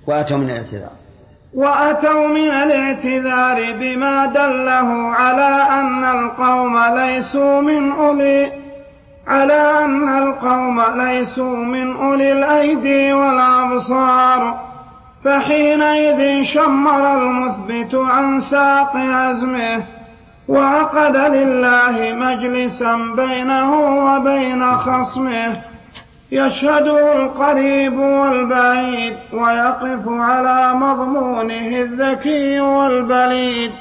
وأتوا من الاعتذار بما دله على أن القوم ليسوا من أولي الأيدي والأبصار، فحينئذ شمر المثبت عن ساق عزمه وعقد لله مجلسا بينه وبين خصمه يشهده القريب والبعيد ويقف على مضمونه الذكي والبليد،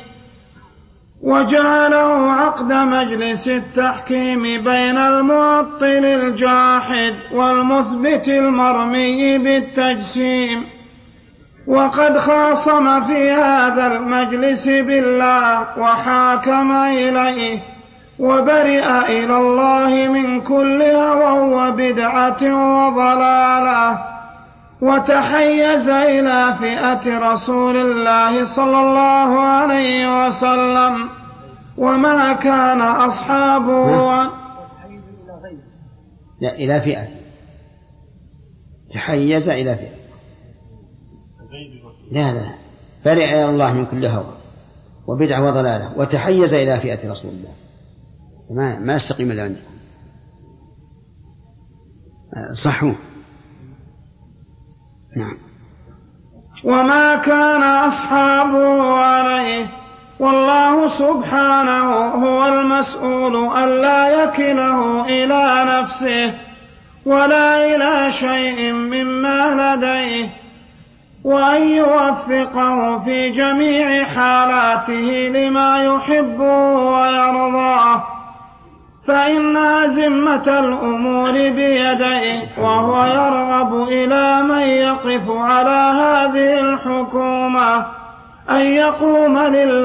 وجعله عقد مجلس التحكيم بين المعطل الجاحد والمثبت المرمي بالتجسيم. وقد خاصم في هذا المجلس بالله وحاكم إليه وبرئ إلى الله من كل هوى وبدعة وضلالة، وتحيز إلى فئة رسول الله صلى الله عليه وسلم، وما كان أصحابه إلى فئة، تحيز إلى فئة، لا برئ إلى الله من كل هوى وبدعة وضلالة، وتحيز إلى فئة رسول الله. ما يستقيم الآن، صحوا. نعم. وما كان أصحابه عليه، والله سبحانه هو المسؤول ألا يكله إلى نفسه ولا إلى شيء مما لديه، وأن يوفقه في جميع حالاته لما يحبه ويرضاه، فإن أزمة الأمور بيديه، وهو يرغب إلى من يقف على هذه الحكومة أن يقوم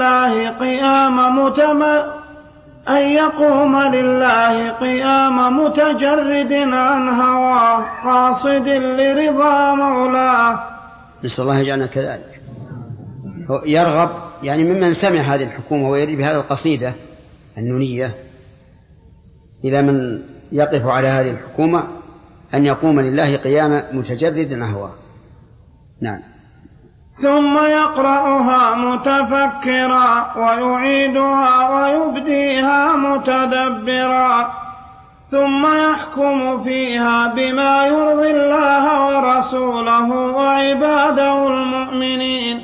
لله قيام متجرد عن هواه قاصد لرضا مولاه. نسأل الله يجعلنا كذلك. يرغب يعني ممن سمع هذه الحكومة ويريد بهذه القصيدة النونية إلى من يقف على هذه الحكومة أن يقوم لله قيام متجرد عن هواه. نعم. ثم يقرأها متفكرا ويعيدها ويبديها متدبرا، ثم يحكم فيها بما يرضي الله ورسوله وعباده المؤمنين،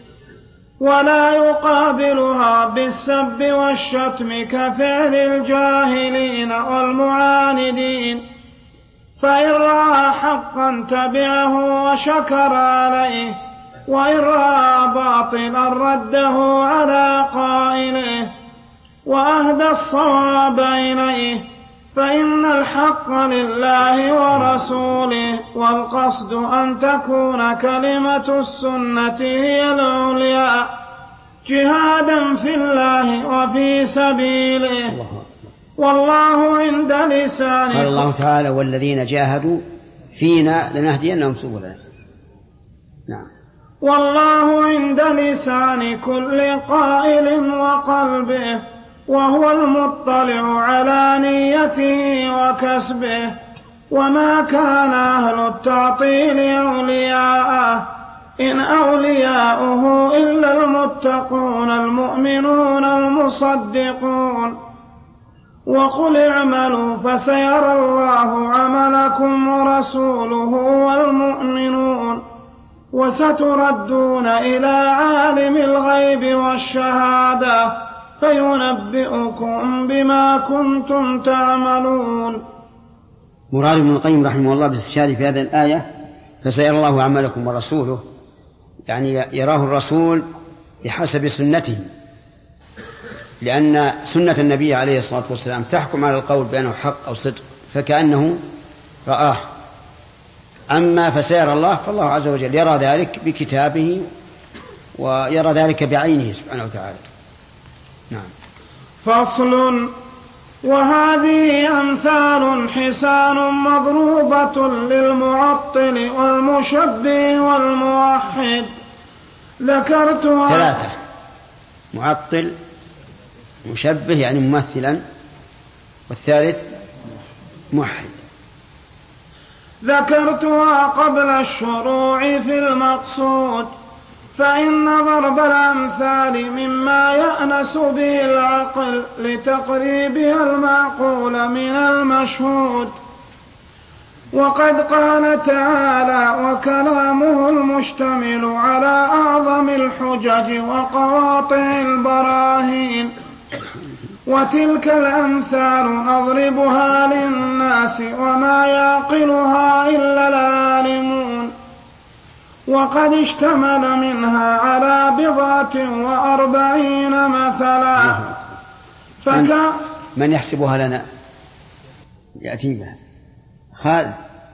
ولا يقابلها بالسب والشتم كفعل الجاهلين والمعاندين، فإن رأى حقا تبعه وشكر عليه، وإن رأى باطلا رده على قائله وأهدى الصواب إليه، فإن الحق لله ورسوله، والقصد أن تكون كلمة السنة هي العليا جهادا في الله وفي سبيله، والله عند لسانه. قال الله تعالى: والذين جاهدوا فينا لنهدينهم سبلنا. نعم. والله عند لسان كل قائل وقلبه، وهو المطلع على نيته وكسبه، وما كان أهل التعطيل أولياءه، إن أولياؤه إلا المتقون المؤمنون المصدقون. وقل اعملوا فسيرى الله عملكم ورسوله والمؤمنون، وستردون إلى عالم الغيب والشهادة فينبئكم بما كنتم تعملون. مراد ابن القيم رحمه الله باستشهاده في هذه الآية فسيرى الله عملكم ورسوله، يعني يراه الرسول بحسب سنته، لأن سنة النبي عليه الصلاة والسلام تحكم على القول بأنه حق أو صدق، فكأنه رآه. أما فسيرى الله فالله عز وجل يرى ذلك بكتابه ويرى ذلك بعينه سبحانه وتعالى. نعم. فصل. وهذه أمثال حسان مضروبة للمعطل والمشبه والموحد ذكرتها. ثلاثة: معطل، مشبه يعني ممثلا، والثالث موحد. ذكرتها قبل الشروع في المقصود، فإن ضرب الأمثال مما يأنس به العقل لتقريبها المعقول من المشهود. وقد قال تعالى: وكلامه المشتمل على أعظم الحجج وقواطع البراهين، وتلك الأمثال نضربها للناس وما يعقلها إلا العالمون. وقد اشتمل منها على 47 مثلا. من يحسبها لنا يأتي بها خالد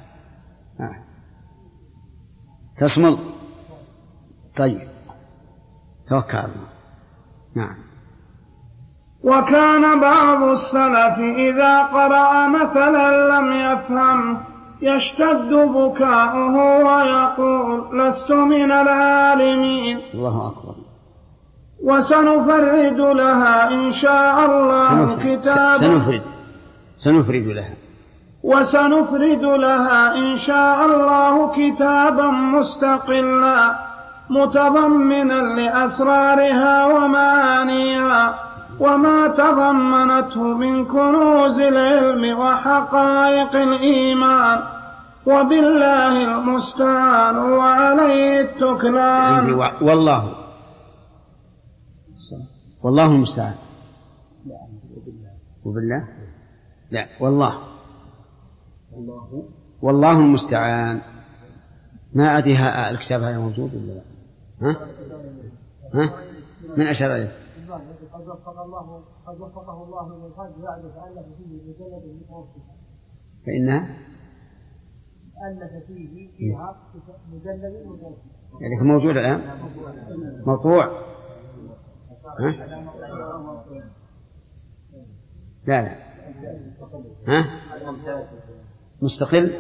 تصمل. طيب توكل على الله. نعم. وكان بعض السلف إذا قرأ مثلا لم يفهم يشتد بكاؤه ويقول: لست من العالمين. الله أكبر. وسنفرد لها إن شاء الله كتابا وسنفرد لها إن شاء الله كتابا مستقلا متضمنا لأسرارها ومعانيها وما تضمنته من كنوز العلم وحقائق الإيمان، وبالله المستعان وعليه التكلان. والله المستعان. وبالله لا والله المستعان. ما أدري الكتاب هذا موجود ولا لا؟ ها من أشار عليه؟ قد وفقه الله للقلب يعرف ألف فيه مجلد متوسط، فإنها ألف فيها مجلد متوسط، يعني موجود الآن مطبوع. لا مستقل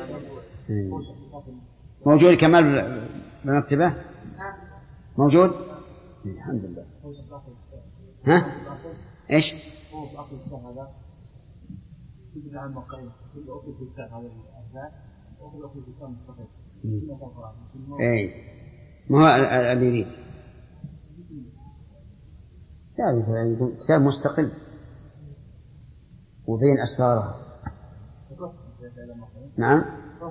موجود كمال بمكتبه موجود. الحمد لله. ايش؟ اي ما هو اللي يريد كتاب مستقل وبين أسرارها. نعم.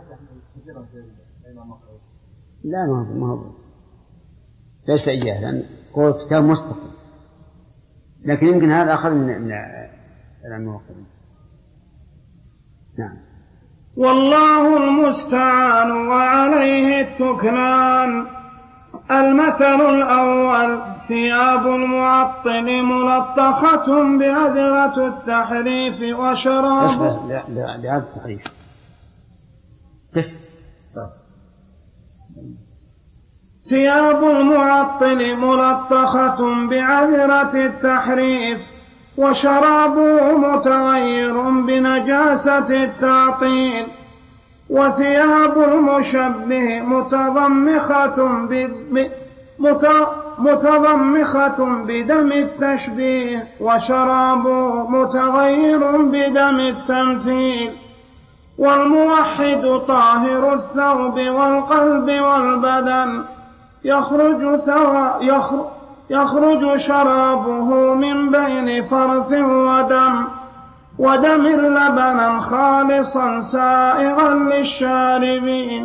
لا ما هو ليس إياه، لأن هو كتاب مستقل، لكن يمكن هذا أخذ من الموقعين. نعم. والله المستعان وعليه التكلان. المثل الأول: ثياب المعطل ملطخة بأدرة التحريف وشراب. لأدرة التحريف. ثياب المعطل ملطخة بعذرة التحريف وشرابه متغير بنجاسة التعطيل. وثياب المشبه متضمخة بدم التشبيه وشرابه متغير بدم التمثيل. والموحد طاهر الثوب والقلب والبدن يخرج شرابه من بين فرث ودم لبنا خالصا سائغا للشاربين.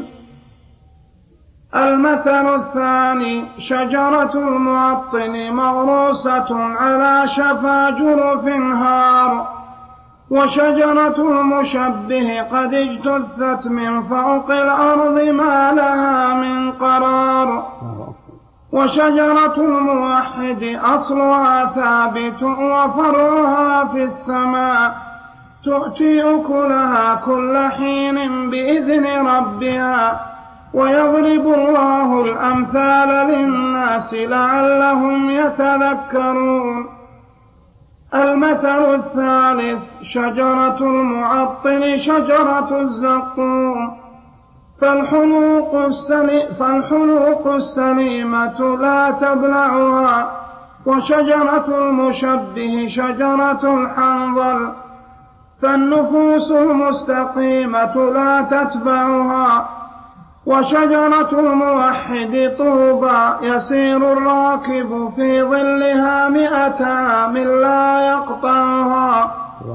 المثل الثاني: شجرة المعطل مغروسة على شفا جرف هار، وشجرة المشبه قد اجتثت من فوق الأرض ما لها من قرار. وشجرة الموحد أصلها ثابت وفرعها في السماء، تؤتي أكلها كل حين بإذن ربها، ويضرب الله الأمثال للناس لعلهم يتذكرون. المثل الثالث: شجرة المعطل شجرة الزقوم، فالحلوق السليمة لا تبلعها. وشجرة المشبه شجرة الحنظل، فالنفوس المستقيمة لا تتبعها. وشجرة الموحد طوبى يسير الراكب في ظلها 100 عام لا يقطعها.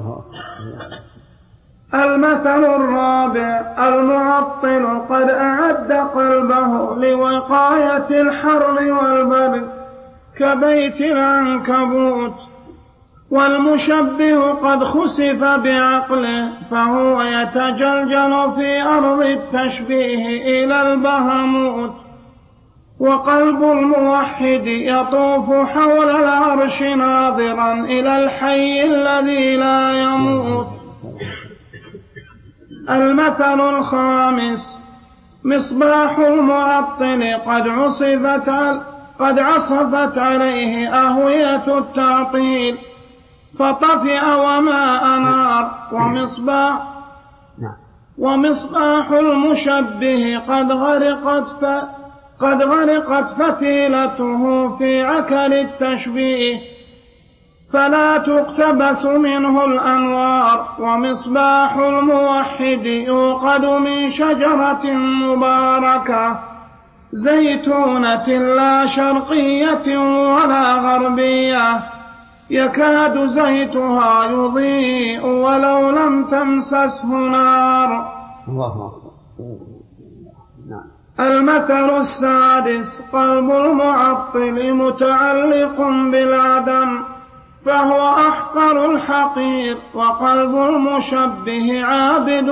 المثل الرابع: المعطل قد أعد قلبه لوقاية الحر والبرد كبيت العنكبوت. والمشبه قد خسف بعقله فهو يتجلجل في أرض التشبيه إلى البهموت. وقلب الموحد يطوف حول العرش ناظرا إلى الحي الذي لا يموت. المثل الخامس: مصباح المعطل قد عصفت عليه أهوية التعطيل فطفئ وما أنار. ومصباح المشبه قد غرقت فتيلته في عكر التشبيه فلا تقتبس منه الأنوار. ومصباح الموحد يوقد من شجرة مباركة زيتونة لا شرقية ولا غربية يكاد زيتها يضيء ولو لم تمسسه نار. المثل السادس: قلب المعطل متعلق بالعدم فهو أحقر الحقير. وقلب المشبه عابد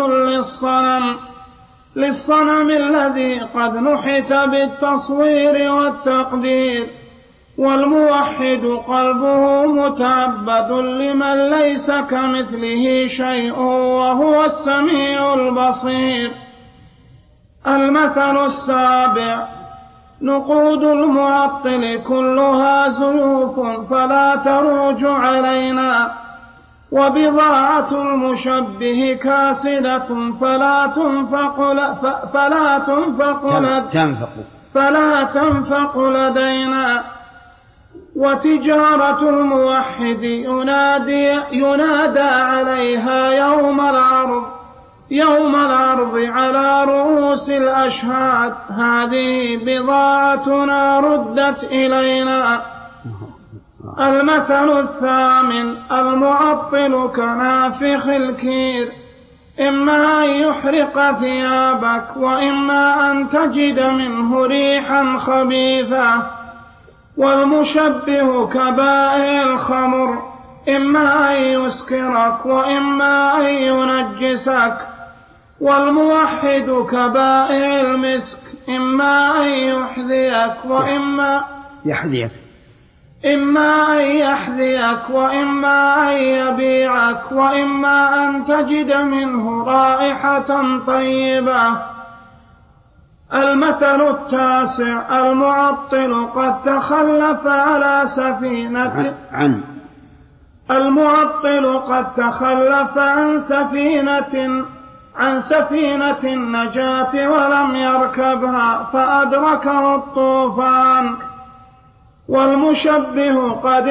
للصنم الذي قد نحت بالتصوير والتقدير. والموحد قلبه متعبد لمن ليس كمثله شيء وهو السميع البصير. المثل السابع: نقود المعطل كلها زيوف فلا تروج علينا. وبضاعة المشبه كاسدة فلا تنفق لدينا. وتجارة الموحد ينادى عليها يوم العرض على رؤوس الأشهاد: هذه بضاعتنا ردت إلينا. المثل الثامن: المعطل كنافخ الكير إما أن يحرق ثيابك وإما أن تجد منه ريحا خبيثة. والمشبه كبائع الخمر إما أن يسكرك وإما أن ينجسك. والموحد كبائع المسك إما أن يحذيك وإما أن يبيعك وإما أن تجد منه رائحة طيبة. المثل التاسع: المعطل قد تخلف عن سفينة النجاة ولم يركبها فأدركه الطوفان. والمشبه قد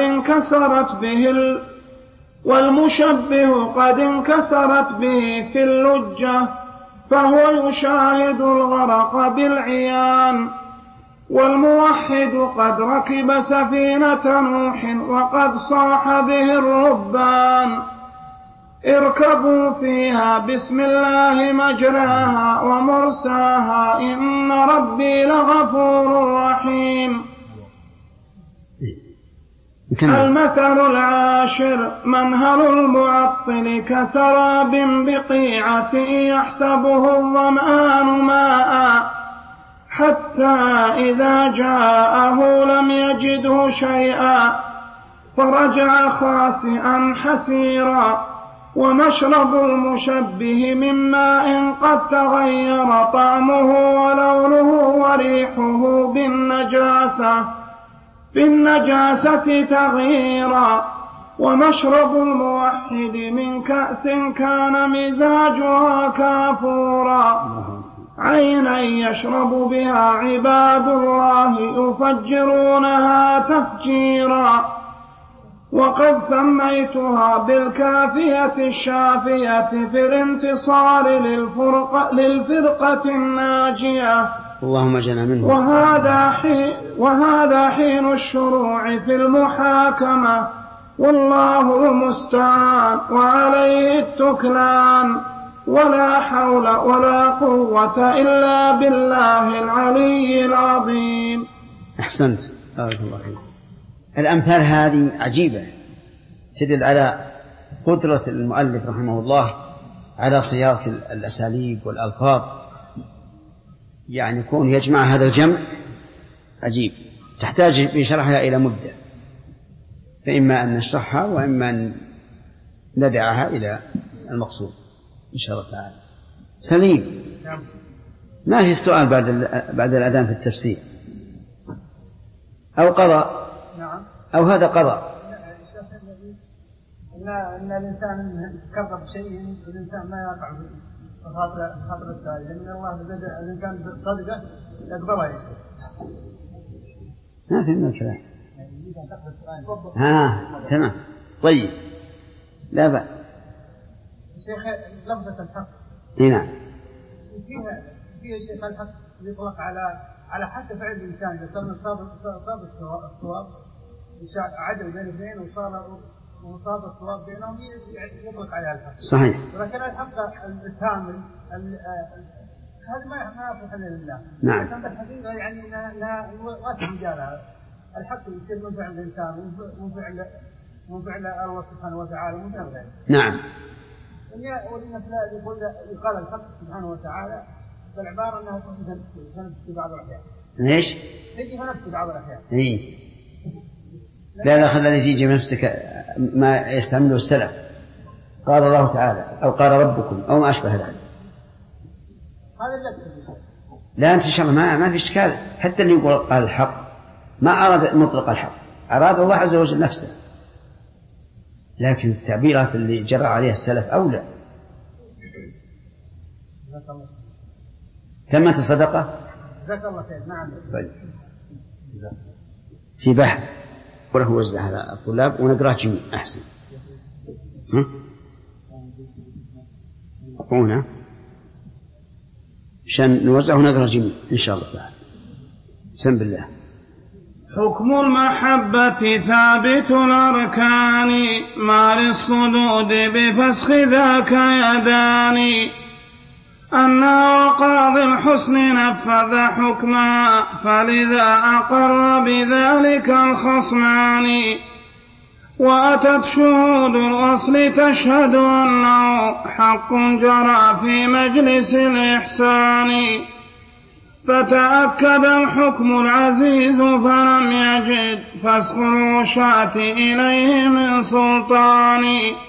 انكسرت به في اللجة فهو يشاهد الغرق بالعيان. والموحد قد ركب سفينة نوح وقد صاح به الربان: اركبوا فيها بسم الله مجراها ومرساها إن ربي لغفور رحيم. المثل العاشر: منهل المعطل كسراب بقيعة يحسبه الظمآن ماء حتى إذا جاءه لم يجده شيئا فرجع خاسئا حسيرا. ومشرب المشبه من ماء قد تغير طعمه ولونه وريحه بالنجاسة تغييرا. ومشرب الموحد من كأس كان مزاجها كافورا عينا يشرب بها عباد الله يفجرونها تفجيرا. وقد سميتها بالكافية الشافية في الانتصار للفرقة الناجية. اللهم اجعلنا منه. وهذا حين الشروع في المحاكمة، والله المستعان وعليه التكلان، ولا حول ولا قوة إلا بالله العلي العظيم. أحسنت، بارك الله فيك. الأمثال هذه عجيبة، تدل على قدرة المؤلف رحمه الله على صياغة الأساليب والألفاظ، يعني يكون يجمع هذا الجمع عجيب، تحتاج في شرحها إلى مدة، فإما أن نشرحها وإما أن ندعها إلى المقصود إن شاء الله تعالى. سليم، ما في السؤال بعد الأذان في التفسير أو قضاء أو هذا قضاء؟ إن الإنسان يتكرر بشيء، الإنسان ما يقع في خاطر السائل، لأن الله بدأ الإنسان بالصدقة يقبلها يا شيخ. ما في مشكلة. تمام، طيب، لا بأس. شيخ لفظة الحق. نعم. فيها شيخ الحق يطلق على حتى فعل الإنسان، إذا صار الصواب عدل بين اثنين وصار الصواب بينهم يطلق عليها الحق. صحيح. ولكن الحق الكامل هذا ما يصلح الا لله. نعم. لكن الحقيقة يعني لا رجالها الحق يصير من فعل الإنسان ومن فعل الله سبحانه وتعالى ومن فعل غيره. نعم. يقال الحق سبحانه وتعالى بالعبارة أنها تنفس في بعض الأحيان. ليش؟ تجي فنفس في بعض الأحيان. إيه. لا خلنا يجي بنفسك ما يستعمله السلف، قال الله تعالى أو قال ربكم أو ما أشبه ذلك. هذا اللفظ. لا أنت إن شاء الله ما في إشكال، حتى اللي يقول قال الحق ما أراد مطلق الحق، أراد الله عز وجل نفسه، لكن التعبيرات اللي جرى عليها السلف أولى. كم تصدقه؟ جزاك الله خير. نعم. في بحث وله وزع على الطلاب ونقرأ جميع أحسن. أقونا عشان نوزعه ونقرأ جميع إن شاء الله تعالى. بسم بالله. حكم المحبة ثابت الأركان، ما للصدود بفسخ ذاك يدان. أن وقاضي الحسن نفذ حكما، فلذا أقر بذلك الخصمان. وأتت شهود الأصل تشهد أنه حق جرى في مجلس الإحسان. فتأكد الحكم العزيز فلم يجد فسخ الوشاة إليه من سلطان.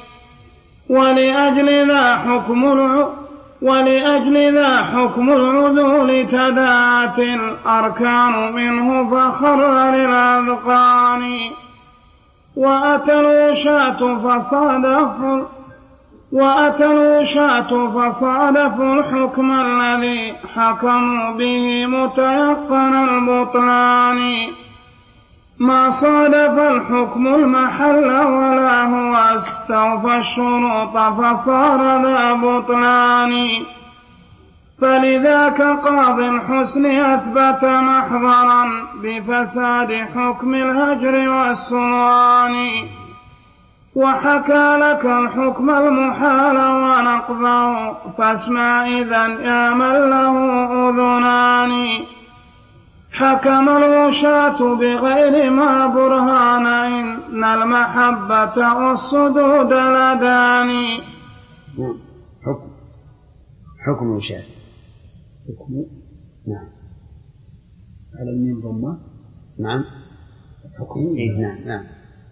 ولأجل ذا حكم العذول تداعت الأركان منه فخر للأذقان. وأتى الوشاة فصادفوا الحكم الذي حكموا به متيقن البطلان. ما صادف الحكم المحل ولا هو استوفى الشروط فصار ذا بطلان. فلذاك قاضي الحسن أثبت محضرا بفساد حكم الهجر والسلطان. وحكى لك الحكم المحال ونقضه، فاسمع إذن يا من له أذنان. حكم الوشاة بغير ما برهان، إن المحبة والصدود لدان. حكم الوشاة. نعم. على الميم ضمة. نعم. حكم. نعم.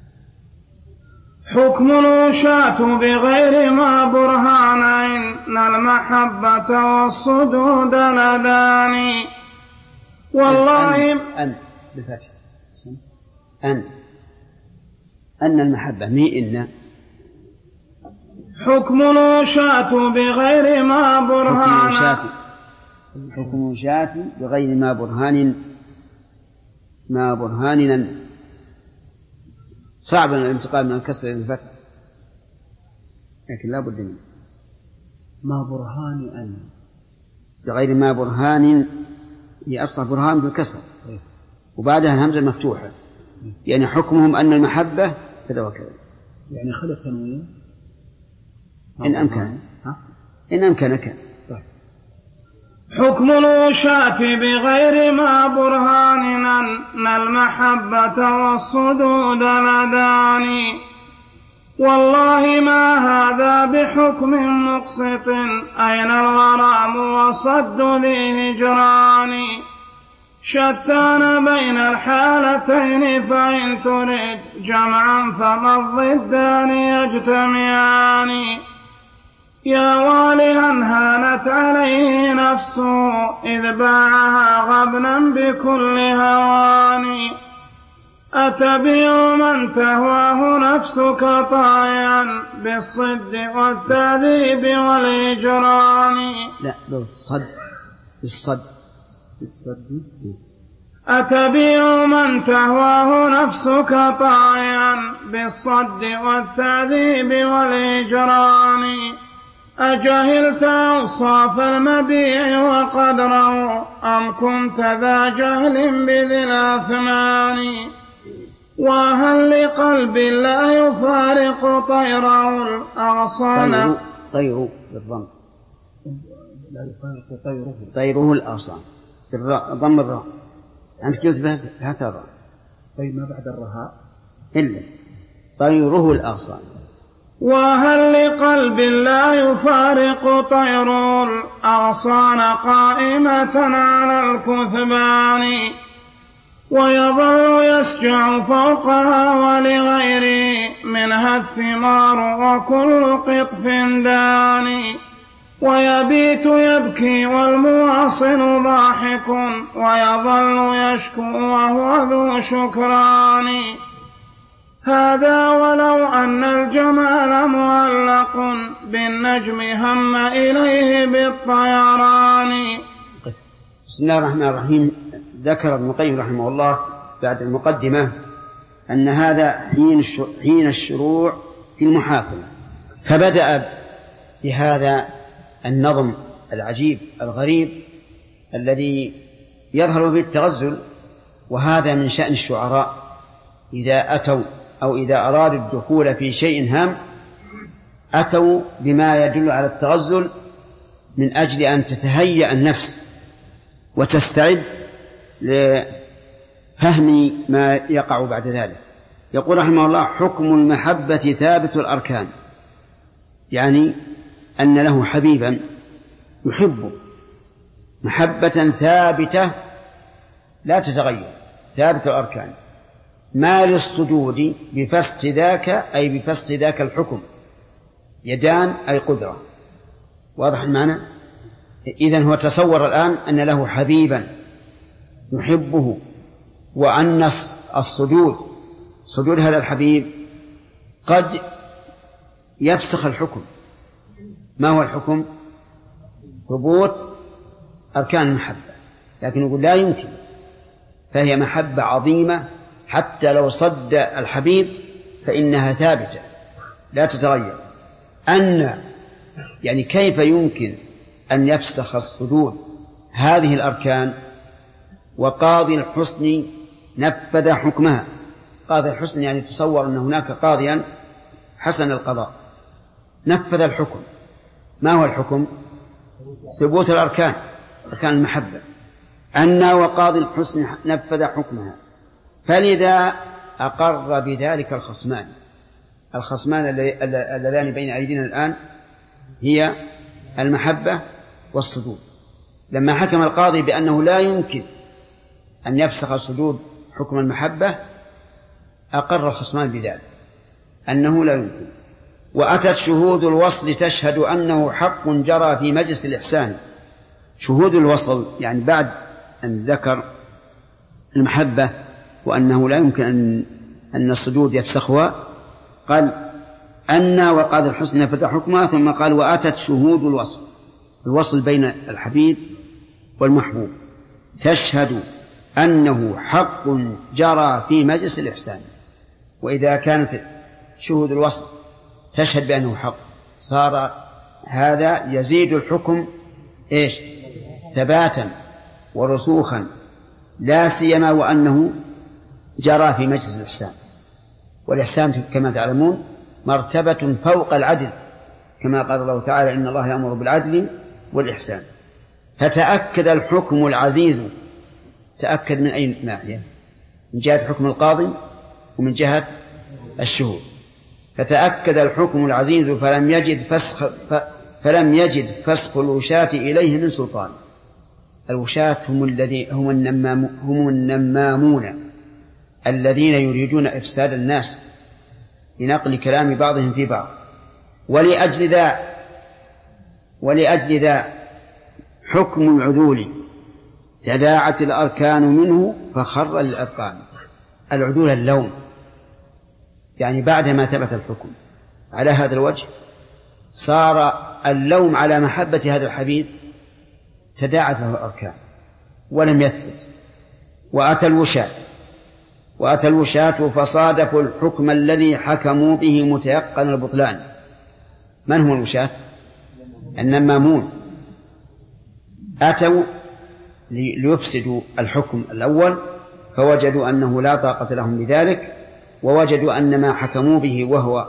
حكم الوشاة بغير ما برهان، إن المحبة والصدود لدان. والله أن بالفتح أن المحبة مي إن. حكم الوشاة بغير ما برهان. حكم الوشاة بغير ما برهان صعب الانتقال من الكسر إلى الفتح، لكن لا بد منه. ما برهان أن بغير ما برهان، هي أصل برهان بالكسر وبعدها الهمزة مفتوحة، يعني حكمهم أن المحبة كذا وكذا، يعني خلق تنوين إن أمكن، إن أمكنك. حكم الوشاة بغير ما برهان أن المحبة والصدود لداني، والله ما هذا بحكم مقسط، أين الغرام وصد ذي هجران، شتان بين الحالتين فإن تريد جمعا فما الضدان يجتمعان، يا والها هانت عليه نفسه إذ باعها غبنا بكل هوان، أتبيع من تهواه نفسك طايعا بالصد والتعذيب والهجران. لا بالصد، بالصد، بالصد. أتبيع من تهواه نفسك طايعا بالصد والتعذيب والهجران، أجهلت أوصاف المبيع وقدره أم كنت ذا جهل بذي الأثمان، وهل لقلب لا يفارق طيره الأغصان، طيره بالضم، لا يفارق طيره، طيره الأغصان ضم الراء، أنت جئت بهذا الراء، طيب ما بعد الرهاء إلا طيره الأغصان، وهل لقلب لا يفارق طيره الأغصان قائمة على الكثبان، ويظل يسجع فوقها ولغيره منها الثمار وكل قطف داني، ويبيت يبكي والمواصل ضاحك ويظل يشكو وهو ذو شكران، هذا ولو أن الجمال معلق بالنجم هم إليه بالطيران. بسم الله الرحمن الرحيم. ذكر ابن القيم رحمه الله بعد المقدمة أن هذا حين الشروع في المحاكمة، فبدأ بهذا النظم العجيب الغريب الذي يظهر به التغزل، وهذا من شأن الشعراء إذا أتوا أو إذا أرادوا الدخول في شيء هام أتوا بما يدل على التغزل من أجل أن تتهيأ النفس وتستعد لفهم ما يقع بعد ذلك. يقول رحمه الله: حكم المحبة ثابت الأركان، يعني أن له حبيبا يحبه محبة ثابتة لا تتغير، ثابت الأركان، ما للصدود بفسد ذاك أي بفسد ذاك الحكم، يدان أي قدرة. واضح المعنى؟ إذن هو تصور الآن أن له حبيبا يحبه، وأن صدود هذا الحبيب قد يفسخ الحكم. ما هو الحكم؟ ثبوت أركان المحبة، لكن يقول لا يمكن، فهي محبة عظيمة حتى لو صد الحبيب فإنها ثابتة لا تتغير. يعني كيف يمكن أن يفسخ الصدود هذه الأركان وقاضي الحسن نفذ حكمها؟ قاضي الحسن يعني تصور أن هناك قاضيا حسن القضاء نفذ الحكم. ما هو الحكم؟ ثبوت الأركان، أركان المحبة. وقاضي الحسن نفذ حكمها، فلذا أقر بذلك الخصمان اللذان بين أيدينا الآن هي المحبة والصدود. لما حكم القاضي بأنه لا يمكن أن يفسخ الصدود حكم المحبة أقر الخصمان بذلك أنه لا يمكن. وأتت شهود الوصل تشهد أنه حق جرى في مجلس الإحسان. شهود الوصل يعني بعد أن ذكر المحبة وأنه لا يمكن أن الصدود يفسخها، قال وقاض الحسن نفذ حكمها، ثم قال وأتت شهود الوصل بين الحبيب والمحبوب تشهد أنه حق جرى في مجلس الإحسان. وإذا كانت شهود الوصف تشهد بأنه حق صار هذا يزيد الحكم إيش؟ ثباتا ورسوخا، لا سيما وأنه جرى في مجلس الإحسان، والإحسان كما تعلمون مرتبة فوق العدل، كما قال الله تعالى إن الله يأمر بالعدل والإحسان. فتأكد الحكم العزيز، تأكد من أي ناحية؟ من جهة حكم القاضي ومن جهة الشهود. فتأكد الحكم العزيز فلم يجد فسخ الوشاة إليه من سلطان. الوشاة هم النمامون الذين يريدون إفساد الناس لنقل كلام بعضهم في بعض. ولأجل ذا حكم العدول تداعت الأركان منه فخر للأذقان. العدول اللوم، يعني بعدما ثبت الحكم على هذا الوجه صار اللوم على محبة هذا الحبيب تداعت له الأركان ولم يثبت. وأتى الوشاة فصادفوا الحكم الذي حكموا به متيقن البطلان. من هم الوشاة؟ النمامون. أتوا ليفسدوا الحكم الأول فوجدوا أنه لا طاقة لهم بذلك، ووجدوا أن ما حكموا به وهو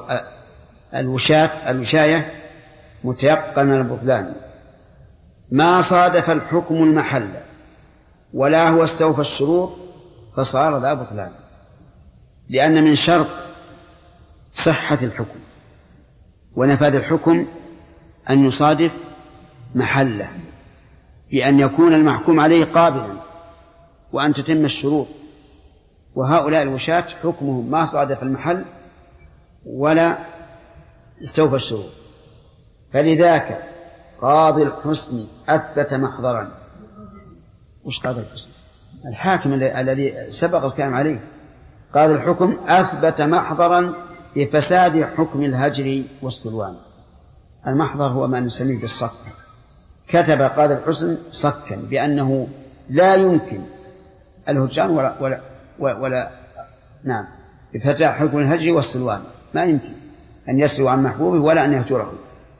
الوشاية متيقن البطلان. ما صادف الحكم المحل ولا هو استوفى الشروط فصار ذا بطلان، لأن من شرط صحة الحكم ونفاذ الحكم أن يصادف محله، بأن يكون المحكوم عليه قابلا وأن تتم الشروط. وهؤلاء الوشاة حكمهم ما صادف المحل ولا استوفى الشروط. فلذاك قاضي الحسن أثبت محضرا. وش قاضي الحسن؟ الحاكم الذي سبق الكلام عليه. قاضي الحكم أثبت محضرا بفساد حكم الهجر والسلوان. المحضر هو ما نسميه بالصك. كتب قاضي الحسن صكا بأنه لا يمكن الهجران ولا نعم بفتح حكم الهجر والسلوان، ما يمكن أن يسلو عن محبوبه ولا أن يهجره.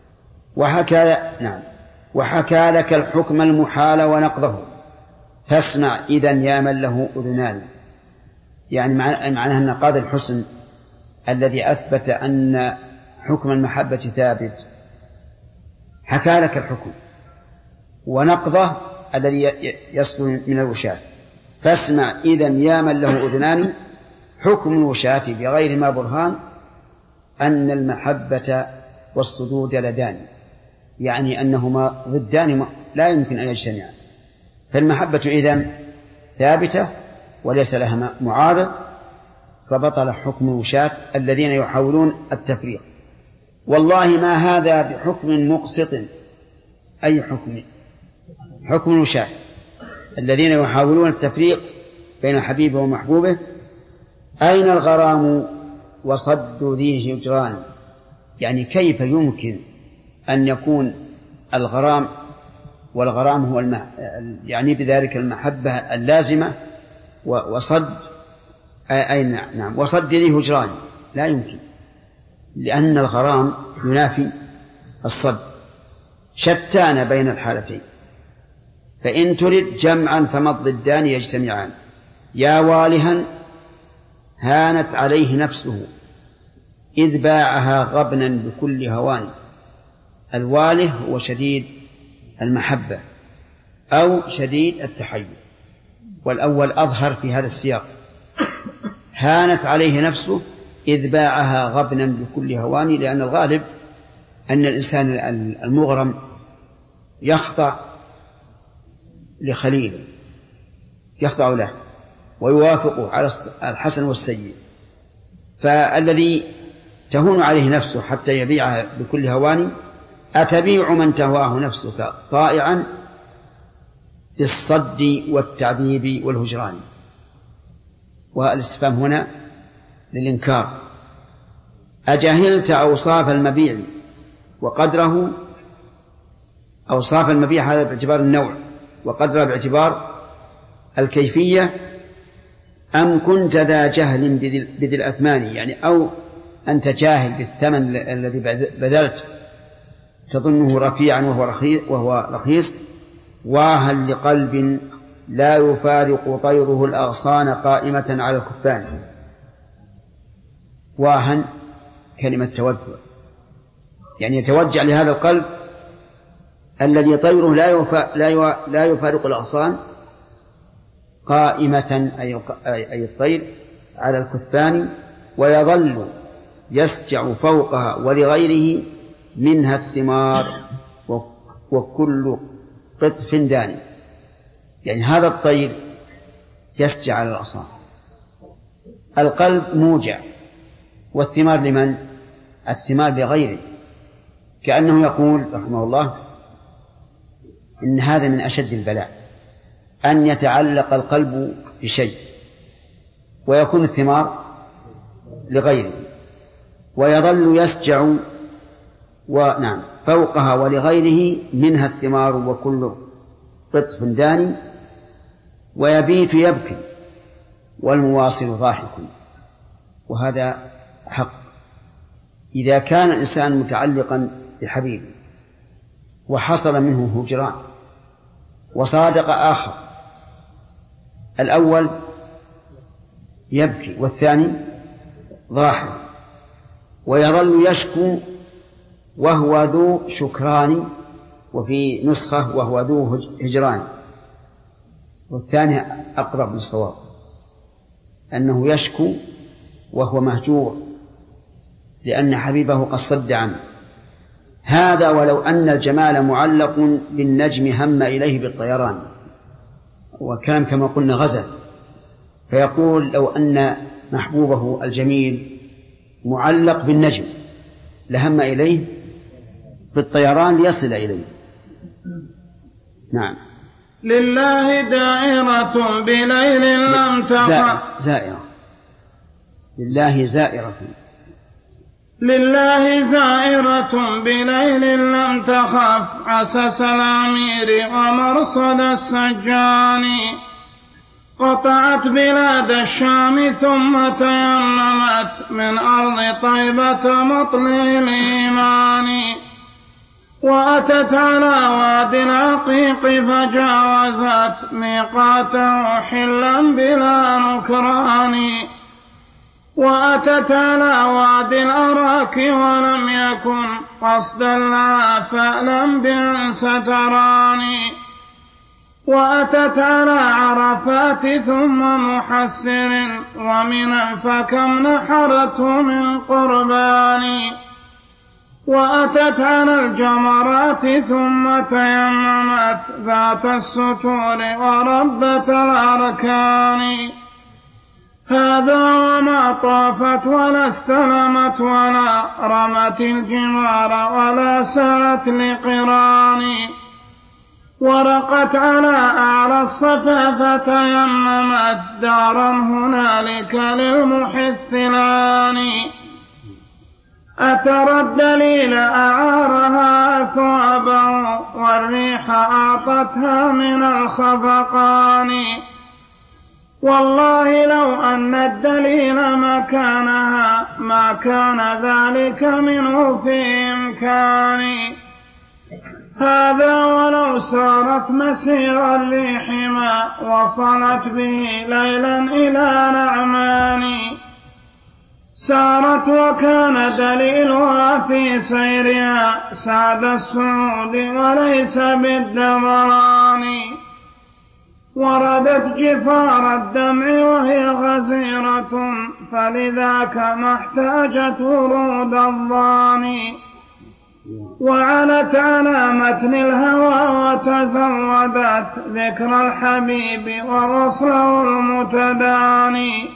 وحكى لك الحكم المحال ونقضه فاسمع إذا يا من له أذنان. يعني معناه أن قاضي الحسن الذي أثبت أن حكم المحبة ثابت حكى لك الحكم ونقضه الذي يصل من الوشاة. فاسمع إذا يا من له أذنان. حكم الوشاة بغير ما برهان أن المحبة والصدود لدان، يعني أنهما ضدان لا يمكن أن يجتمعا. فالمحبة إذن ثابتة وليس لها معارض، فبطل حكم الوشاة الذين يحاولون التفريق. والله ما هذا بحكم مقسط. أي حكم؟ حكم الوشاة الذين يحاولون التفريق بين حبيبه ومحبوبه. أين الغرام وصد ذي هجران؟ يعني كيف يمكن أن يكون الغرام، والغرام هو يعني بذلك المحبة اللازمة، وصد نعم وصد ذي هجران لا يمكن، لأن الغرام ينافي الصد. شتان بين الحالتين، فإن ترد جمعا فما الضدان يجتمعان. يا والها هانت عليه نفسه إذ باعها غبنا بكل هوان. الواله هو شديد المحبة أو شديد التحيز، والأول أظهر في هذا السياق. هانت عليه نفسه إذ باعها غبنا بكل هوان، لأن الغالب أن الإنسان المغرم يخضع لخليله، يخضع له ويوافقه على الحسن والسيء. فالذي تهون عليه نفسه حتى يبيعها بكل هوان، أتبيع من تهواه نفسك طائعا بالصد والتعذيب والهجران. والاستفهام هنا للإنكار. أجهلت أوصاف المبيع وقدره؟ أوصاف المبيع هذا باعتبار النوع، وقدره باعتبار الكيفية. أم كنت ذا جهل بذي الأثمان، يعني أو أنت جاهل بالثمن الذي بذلت تظنه رفيعا وهو رخيص. واهل لقلب لا يفارق طيره الأغصان قائمة على الكفان. واهن كلمة توجه، يعني يتوجع لهذا القلب الذي طيره لا يفارق الأغصان قائمة أي الطير على الكثان، ويظل يسجع فوقها ولغيره منها الثمار وكل قطف داني. يعني هذا الطير يسجع على الأغصان، القلب موجع، والثمار لمن؟ الثمار لغيره. كأنه يقول رحمه الله إن هذا من أشد البلاء، أن يتعلق القلب بشيء ويكون الثمار لغيره، ويظل يسجع فوقها ولغيره منها الثمار وكل قطف داني، ويبيت يبكي والمواصل ضاحك. وهذا حق. إذا كان الإنسان متعلقا بحبيبه وحصل منه هجران وصادق آخر، الأول يبكي والثاني ضاحك، ويظل يشكو وهو ذو شكران، وفي نسخة وهو ذو هجران، والثاني أقرب للصواب أنه يشكو وهو مهجور لأن حبيبه قد صد عنه. هذا ولو أن الجمال معلق بالنجم هم إليه بالطيران، وكان كما قلنا غزل، فيقول لو أن محبوبه الجميل معلق بالنجم لهم إليه بالطيران ليصل إليه. نعم. لله دائرة بليل لم تخف. زائرة. لله زائرة. لله زائرة بليل لم تخف عسس الأمير ومرصد السجان. قطعت بلاد الشام ثم تيممت من أرض طيبة مطلع الإيمان. وأتت على وادي العقيق فجاوزت ميقاته حلا بلا نكران. وأتت على وادي الأراك ولم يكن قصدا لها فألم بأن ستراني. وأتت على عرفات ثم محسر ومنا فكم نحرته من قربان. وأتت على الجمرات ثم تيممت ذات الستور وربة الأركان. هذا وما طافت ولا استلمت ولا رمت الجمار ولا سالت لقران. ورقت على أعلى الصفا فتيممت دارا هنالك للمحثلان. أترى الدليل أعارها ثوابه والريح أعطتها من الخفقان. والله لو أن الدليل مكانها ما كان ذلك منه في إمكاني. هذا ولو سارت مسير الريح ما وصلت به ليلا إلى نعمان. سارت وكان دليلها في سيرها سعد السعود وليس بالدبران. وردت جفار الدمع وهي غزيرة فلذاك ما احتاجت ورود الضاني. وعلت على متن الهوى وتزودت ذكر الحبيب ووصله المتداني.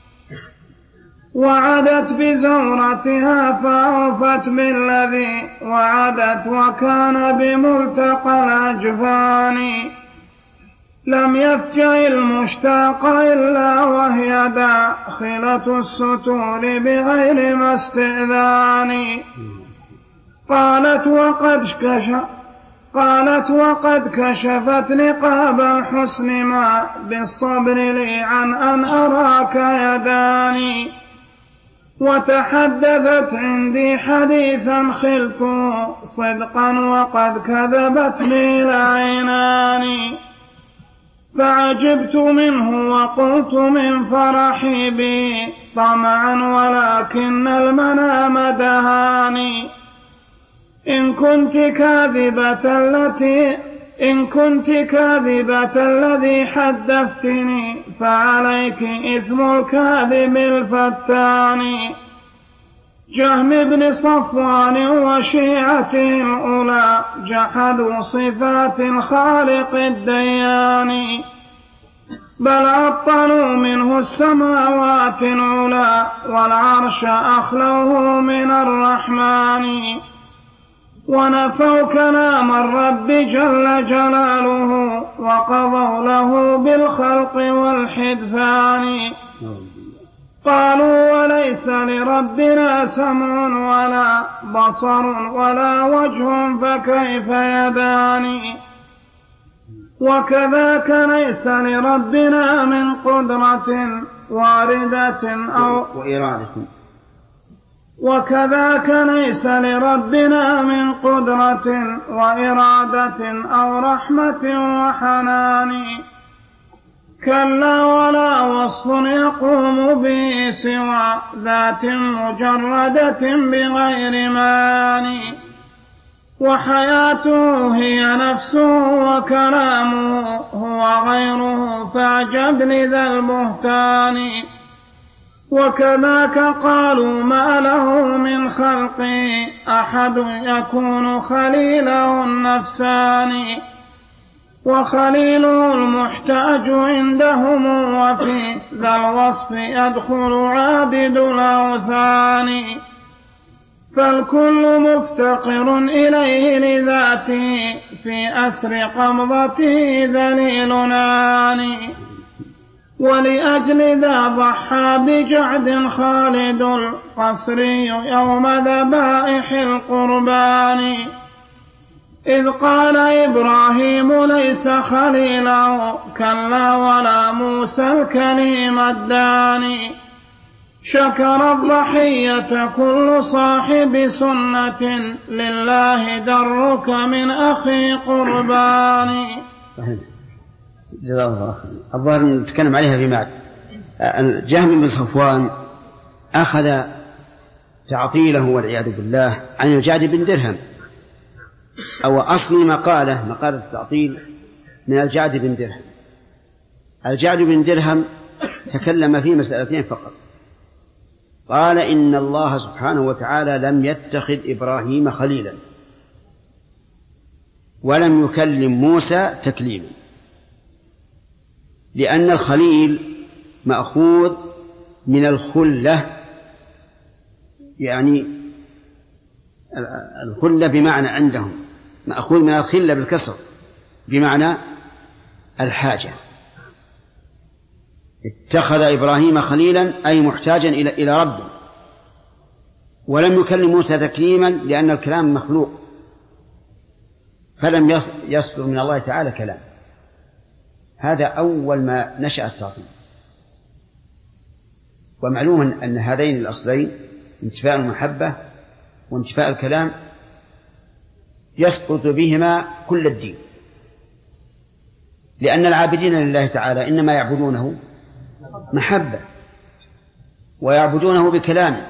وعدت بزورتها فأوفت بالذي وعدت وكان بملتقى الأجفان. لم يفجع المشتاق إلا وهي داخلة الستور بغير ما استئذان. قالت وقد كشفت نقاب الحسن ما بالصبر لي عن أن أراك يداني وتحدثت عندي حديثا خلت صدقا وقد كذبت لي العينان فعجبت منه وقلت من فرحي بي طمعا ولكن المنام دهاني إن كنت كاذبة الذي حدثتني فعليك إثم الكاذب الفتان جهم بن صفوان وشيعته الأولى جحدوا صفات الخالق الديان بل عطلوا منه السماوات العلى والعرش أخلوه من الرحمن ونفوا كلام الرب جل جلاله وقضوا له بالخلق والحدثان قالوا وليس لربنا سمع ولا بصر ولا وجه فكيف يدان وكذاك ليس لربنا من قدرة واردة أو وكذاك ليس لربنا من قدرة وإرادة أو رحمة وحنان كلا ولا وصف يقوم به سوى ذات مجردة بغير ماني وحياته هي نفسه وكلامه هو غيره فاعجب لذا البهتان وكذاك قالوا ما له من خلقه أحد يكون خليله النفسان وخليله المحتاج عندهم وفي ذا الوصف يدخل عابد الأوثان فالكل مفتقر إليه لذاته في أسر قبضته ذليلنان ولأجل ذا ضحى بجعد خالد القصري يوم ذبائح القربان إذ قال إبراهيم ليس خليله كلا ولا موسى الكليم الداني شكر الضحية كل صاحب سنة لله درك من أخي قربان. صحيح. جزاه الله خير. الظاهر نتكلم عليها في بعد. جهم بن صفوان أخذ تعطيله والعياذ بالله عن الجعد بن درهم، أو أصل مقالة التعطيل من الجعد بن درهم. الجعد بن درهم تكلم في مسألتين فقط، قال إن الله سبحانه وتعالى لم يتخذ إبراهيم خليلا ولم يكلم موسى تكليما، لأن الخليل مأخوذ من الخلة، يعني الخلة بمعنى عندهم مأخوذ من الخلة بالكسر بمعنى الحاجة. اتخذ إبراهيم خليلا أي محتاجا إلى ربه، ولم يكلم موسى تكليما لأن الكلام مخلوق فلم يصدر من الله تعالى كلام. هذا أول ما نشأ التعطيل. ومعلوم أن هذين الأصلين انتفاء المحبة وانتفاء الكلام يسقط بهما كل الدين، لأن العابدين لله تعالى إنما يعبدونه محبة ويعبدونه بكلام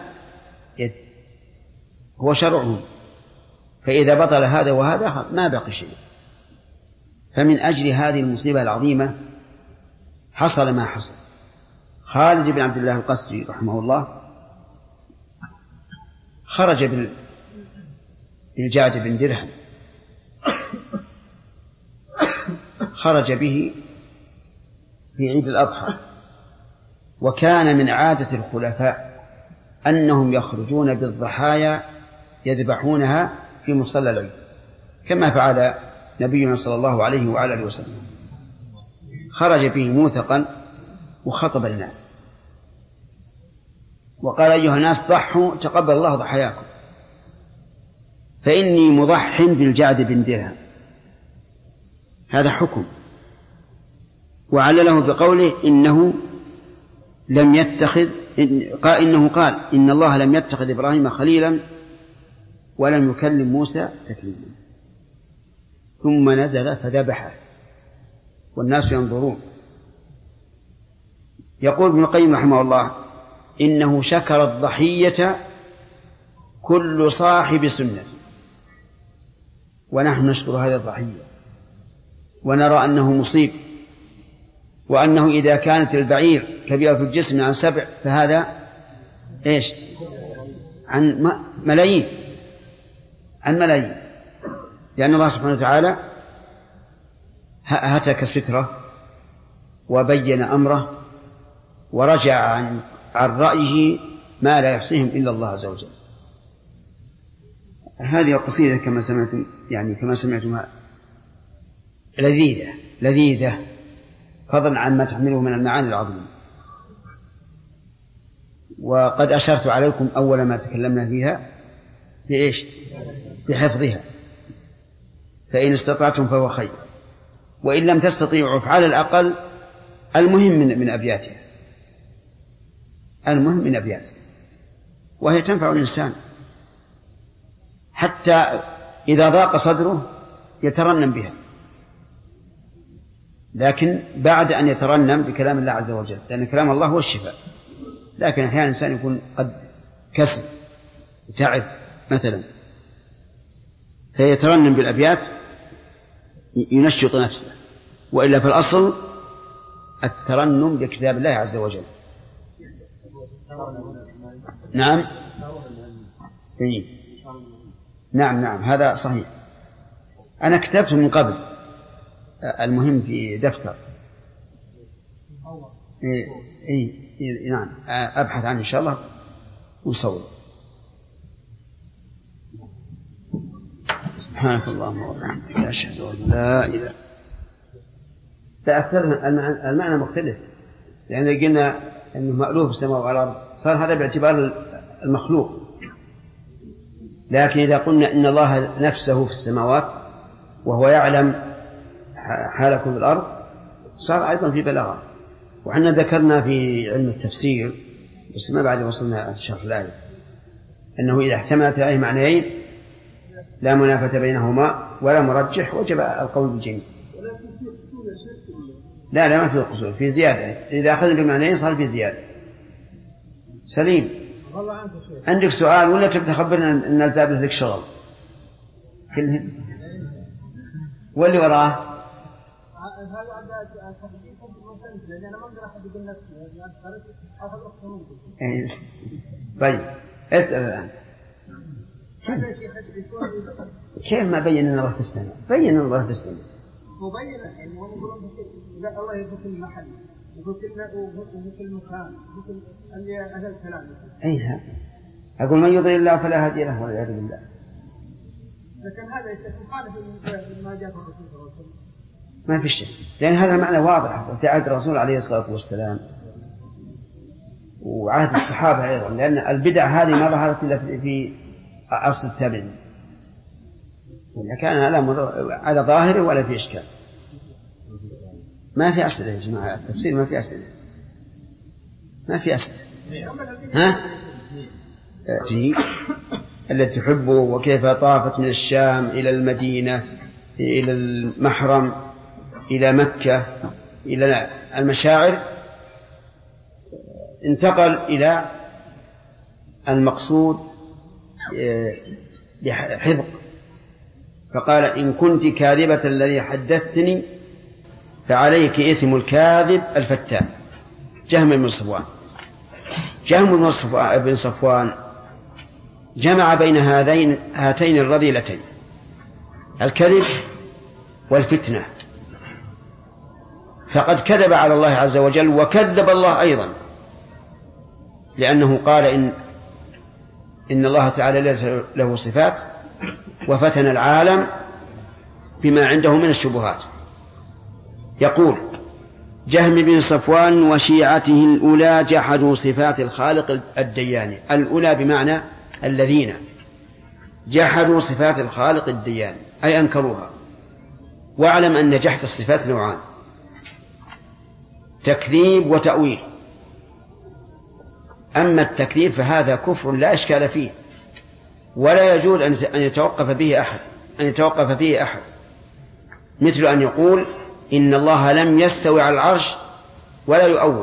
هو شرعهم، فإذا بطل هذا وهذا ما بقي شيء. فمن أجل هذه المصيبة العظيمة حصل ما حصل. خالد بن عبد الله القسري رحمه الله خرج بالجعد بن درهم، خرج به في عيد الأضحى، وكان من عادة الخلفاء أنهم يخرجون بالضحايا يذبحونها في مصلى العيد كما فعل نبينا صلى الله عليه وعلى آله وسلم. خرج به موثقا وخطب الناس وقال أيها الناس ضحوا تقبل الله ضحاياكم، فإني مضح بالجعد بن درهم هذا حكم. وعلله بقوله إنه لم يتخذ، إنه قال إن الله لم يتخذ إبراهيم خليلا ولم يكلم موسى تكليما، ثم نزل فذبحه والناس ينظرون. يقول ابن القيم رحمه الله إنه شكر الضحية كل صاحب سنة، ونحن نشكر هذه الضحية ونرى أنه مصيب، وأنه إذا كانت البعير كبيرة الجسم عن 7 فهذا إيش؟ عن ملايين، عن ملايين، لأن الله سبحانه وتعالى هتك ستره وبين أمره ورجع عن رأيه ما لا يحصيهم إلا الله عز وجل. هذه القصيدة كما سمعتم، يعني كما سمعتمها لذيذة فضلا عن ما تحمله من المعاني العظيمة. وقد أشرت عليكم أول ما تكلمنا فيها بإيش؟ بحفظها، فإن استطعتم فهو خير، وإن لم تستطيعوا فعلى الأقل المهم من أبياتها، المهم من أبياتها، وهي تنفع الإنسان حتى إذا ضاق صدره يترنم بها، لكن بعد أن يترنم بكلام الله عز وجل، لأن كلام الله هو الشفاء. لكن أحيانا الإنسان يكون قد كسل تعب مثلا، فيترنم بالأبيات ينشط نفسه، وإلا في الأصل الترنم بكتاب الله عز وجل. نعم نعم هذا صحيح. أنا كتبته من قبل، المهم في دفتر. نعم أبحث عنه إن شاء الله ونصور. سبحانك اللهم وبحمدك أشهد أن لا إله. تأثر المعنى مختلف، لأن قلنا أنه مألوف السماء والأرض صار هذا باعتبار المخلوق، لكن إذا قلنا إن الله نفسه في السماوات وهو يعلم حالكم في الأرض صار أيضا في بلاغة. وحنا ذكرنا في علم التفسير بس ما بعد وصلنا الشرح الآية أنه إذا احتملت الآية معنيين لا منافة بينهما ولا مرجح وجب القول بالجميع. لا ما في قصور، في زيادة. إذا أخذنا بمعنيين صار في زيادة. سليم عندك سؤال ولا تبي تخبرنا أن الزاد لك شغل كلهم واللي وراه؟ طيب اسأل الآن. كيف ما بين الله في السماء؟ بين الله في السماء مبين يعني ونقول الله يبقى في المحل وفي كل مكان مثل اللي أهل الكلام. أيها أقول من يضل الله فلا هادي له والعياذ بالله. لكن هذا يخالف ما جاء في الرسول صلى الله عليه وسلم. ما في شيء، لأن هذا المعنى واضح في عهد الرسول عليه الصلاة والسلام وعهد الصحابة أيضا، لأن البدع هذه ما ظهرت إلا في أصل التابعين، إذا كان على ظاهره ولا في إشكال. ما في أسئلة يا جماعة، التفسير ما في أسئلة، ما في أسئلة. ها؟ التي تحبه وكيف طافت من الشام إلى المدينة إلى المحرم إلى مكة إلى المشاعر، انتقل إلى المقصود بحفظ، فقال إن كنت كاذبة الذي حدثتني فعليك إثم الكاذب الفتان. جهم بن صفوان. جهم بن صفوان جمع بين هاتين الرذيلتين، الكذب والفتنة، فقد كذب على الله عز وجل وكذب الله أيضا، لأنه قال إن الله تعالى ليس له صفات وفتن العالم بما عنده من الشبهات. يقول جهم بن صفوان وشيعته الأولى جحدوا صفات الخالق الديان. الأولى بمعنى الذين جحدوا صفات الخالق الديان أي أنكروها. واعلم أن جحد الصفات نوعان: تكذيب وتأويل. أما التكذيب فهذا كفر لا إشكال فيه، ولا يجوز أن يتوقف فيه أحد، مثل أن يقول إن الله لم يستوي على العرش ولا يؤول،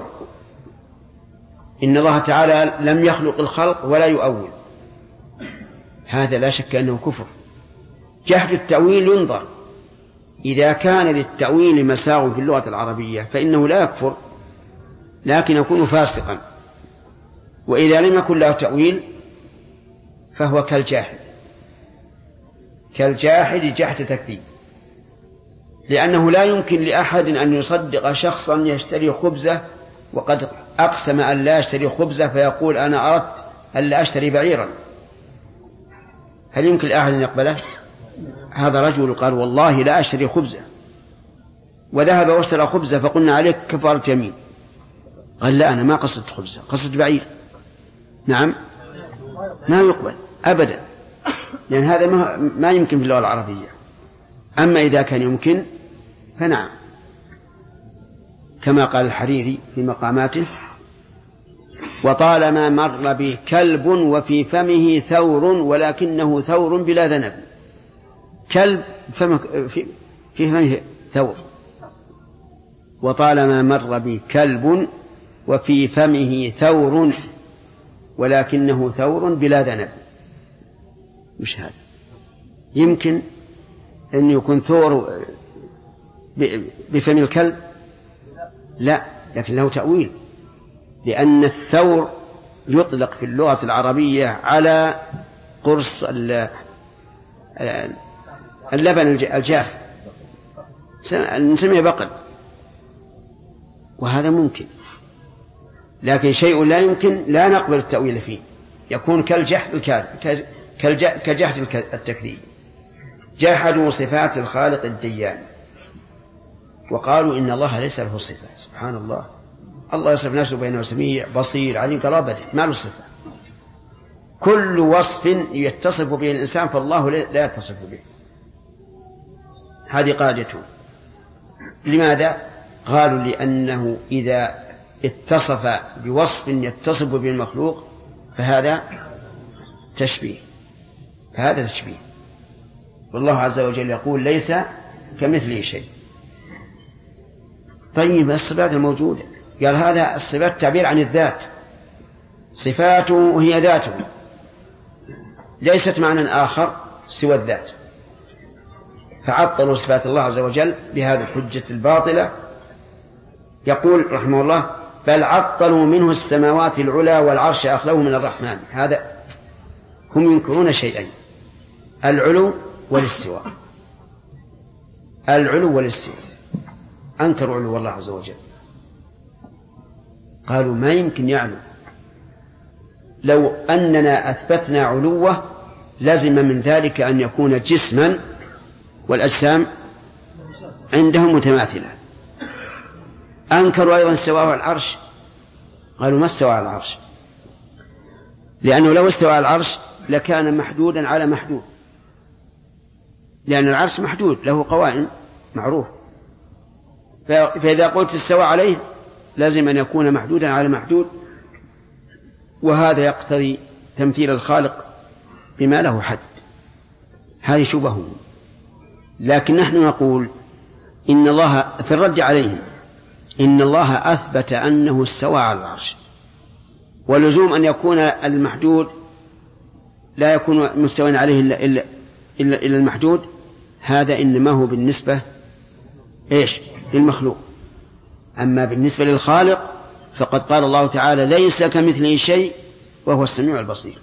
إن الله تعالى لم يخلق الخلق ولا يؤول، هذا لا شك أنه كفر. جحد التأويل ينظر، إذا كان للتأويل مساغ في اللغة العربية فإنه لا يكفر لكن يكون فاسقا، وإذا لم يكن له تأويل فهو كالجاحد جحد تكذيب، لأنه لا يمكن لأحد أن يصدق شخصا يشتري خبزة وقد أقسم أن لا يشتري خبزة فيقول أنا أردت أن لا أشتري بعيرا. هل يمكن لأحد أن يقبله؟ هذا رجل قال والله لا أشتري خبزة، وذهب واشترى خبزة، فقلنا عليك كفارة يمين، قال لا أنا ما قصدت خبزة، قصدت بعير. نعم، ما يقبل أبدا، لأن هذا ما يمكن في اللغة العربية. أما إذا كان يمكن فنعم، كما قال الحريري في مقاماته: وطالما مر بي كلب وفي فمه ثور ولكنه ثور بلا ذنب. كلب في فمه ثور، وطالما مر بي كلب وفي فمه ثور ولكنه ثور بلا ذنب. مش هذا يمكن أن يكون ثور بفم الكلب؟ لا، لكن له تأويل، لأن الثور يطلق في اللغة العربية على قرص اللبن الجاف، نسميه بقل، وهذا ممكن، لكن شيء لا يمكن لا نقبل التأويل فيه، يكون كجحد التكذيب. جحدوا صفات الخالق الديان وقالوا إن الله ليس له صفة. سبحان الله، الله يصف نفسه بأنه سميع بصير عليم كرابته، ما له صفة. كل وصف يتصف به الإنسان فالله لا يتصف به. هذه قاعدته. لماذا؟ قالوا لأنه إذا اتصف بوصف يتصف به المخلوق فهذا تشبيه، والله عز وجل يقول ليس كمثله شيء. طيب الصفات الموجودة، قال هذا الصفات تعبير عن الذات، صفاته هي ذاته، ليست معنى آخر سوى الذات، فعطلوا صفات الله عز وجل بهذه الحجة الباطلة. يقول رحمه الله: بل عطلوا منه السماوات العلى والعرش أخلوه من الرحمن. هذا هم ينكرون شيئين: العلو والاستواء. أنكروا علو الله عز وجل، قالوا ما يمكن يعلو، لو أننا أثبتنا علوه لازم من ذلك أن يكون جسما والأجسام عندهم متماثلة. أنكروا أيضا استواء على العرش، قالوا ما استوى على العرش، لأنه لو استوى على العرش لكان محدودا على محدود، لأن العرش محدود له قوائم معروف، فإذا قلت استوى عليه لازم أن يكون محدودا على محدود، وهذا يقتضي تمثيل الخالق بما له حد. هذه شبهه. لكن نحن نقول إن الله في الرد عليهم إن الله أثبت أنه استوى على العرش، ولزوم أن يكون المحدود لا يكون مستوى عليه إلا المحدود، هذا إنما هو بالنسبة للمخلوق. أما بالنسبة للخالق فقد قال الله تعالى ليس كمثله شيء وهو السميع البصير.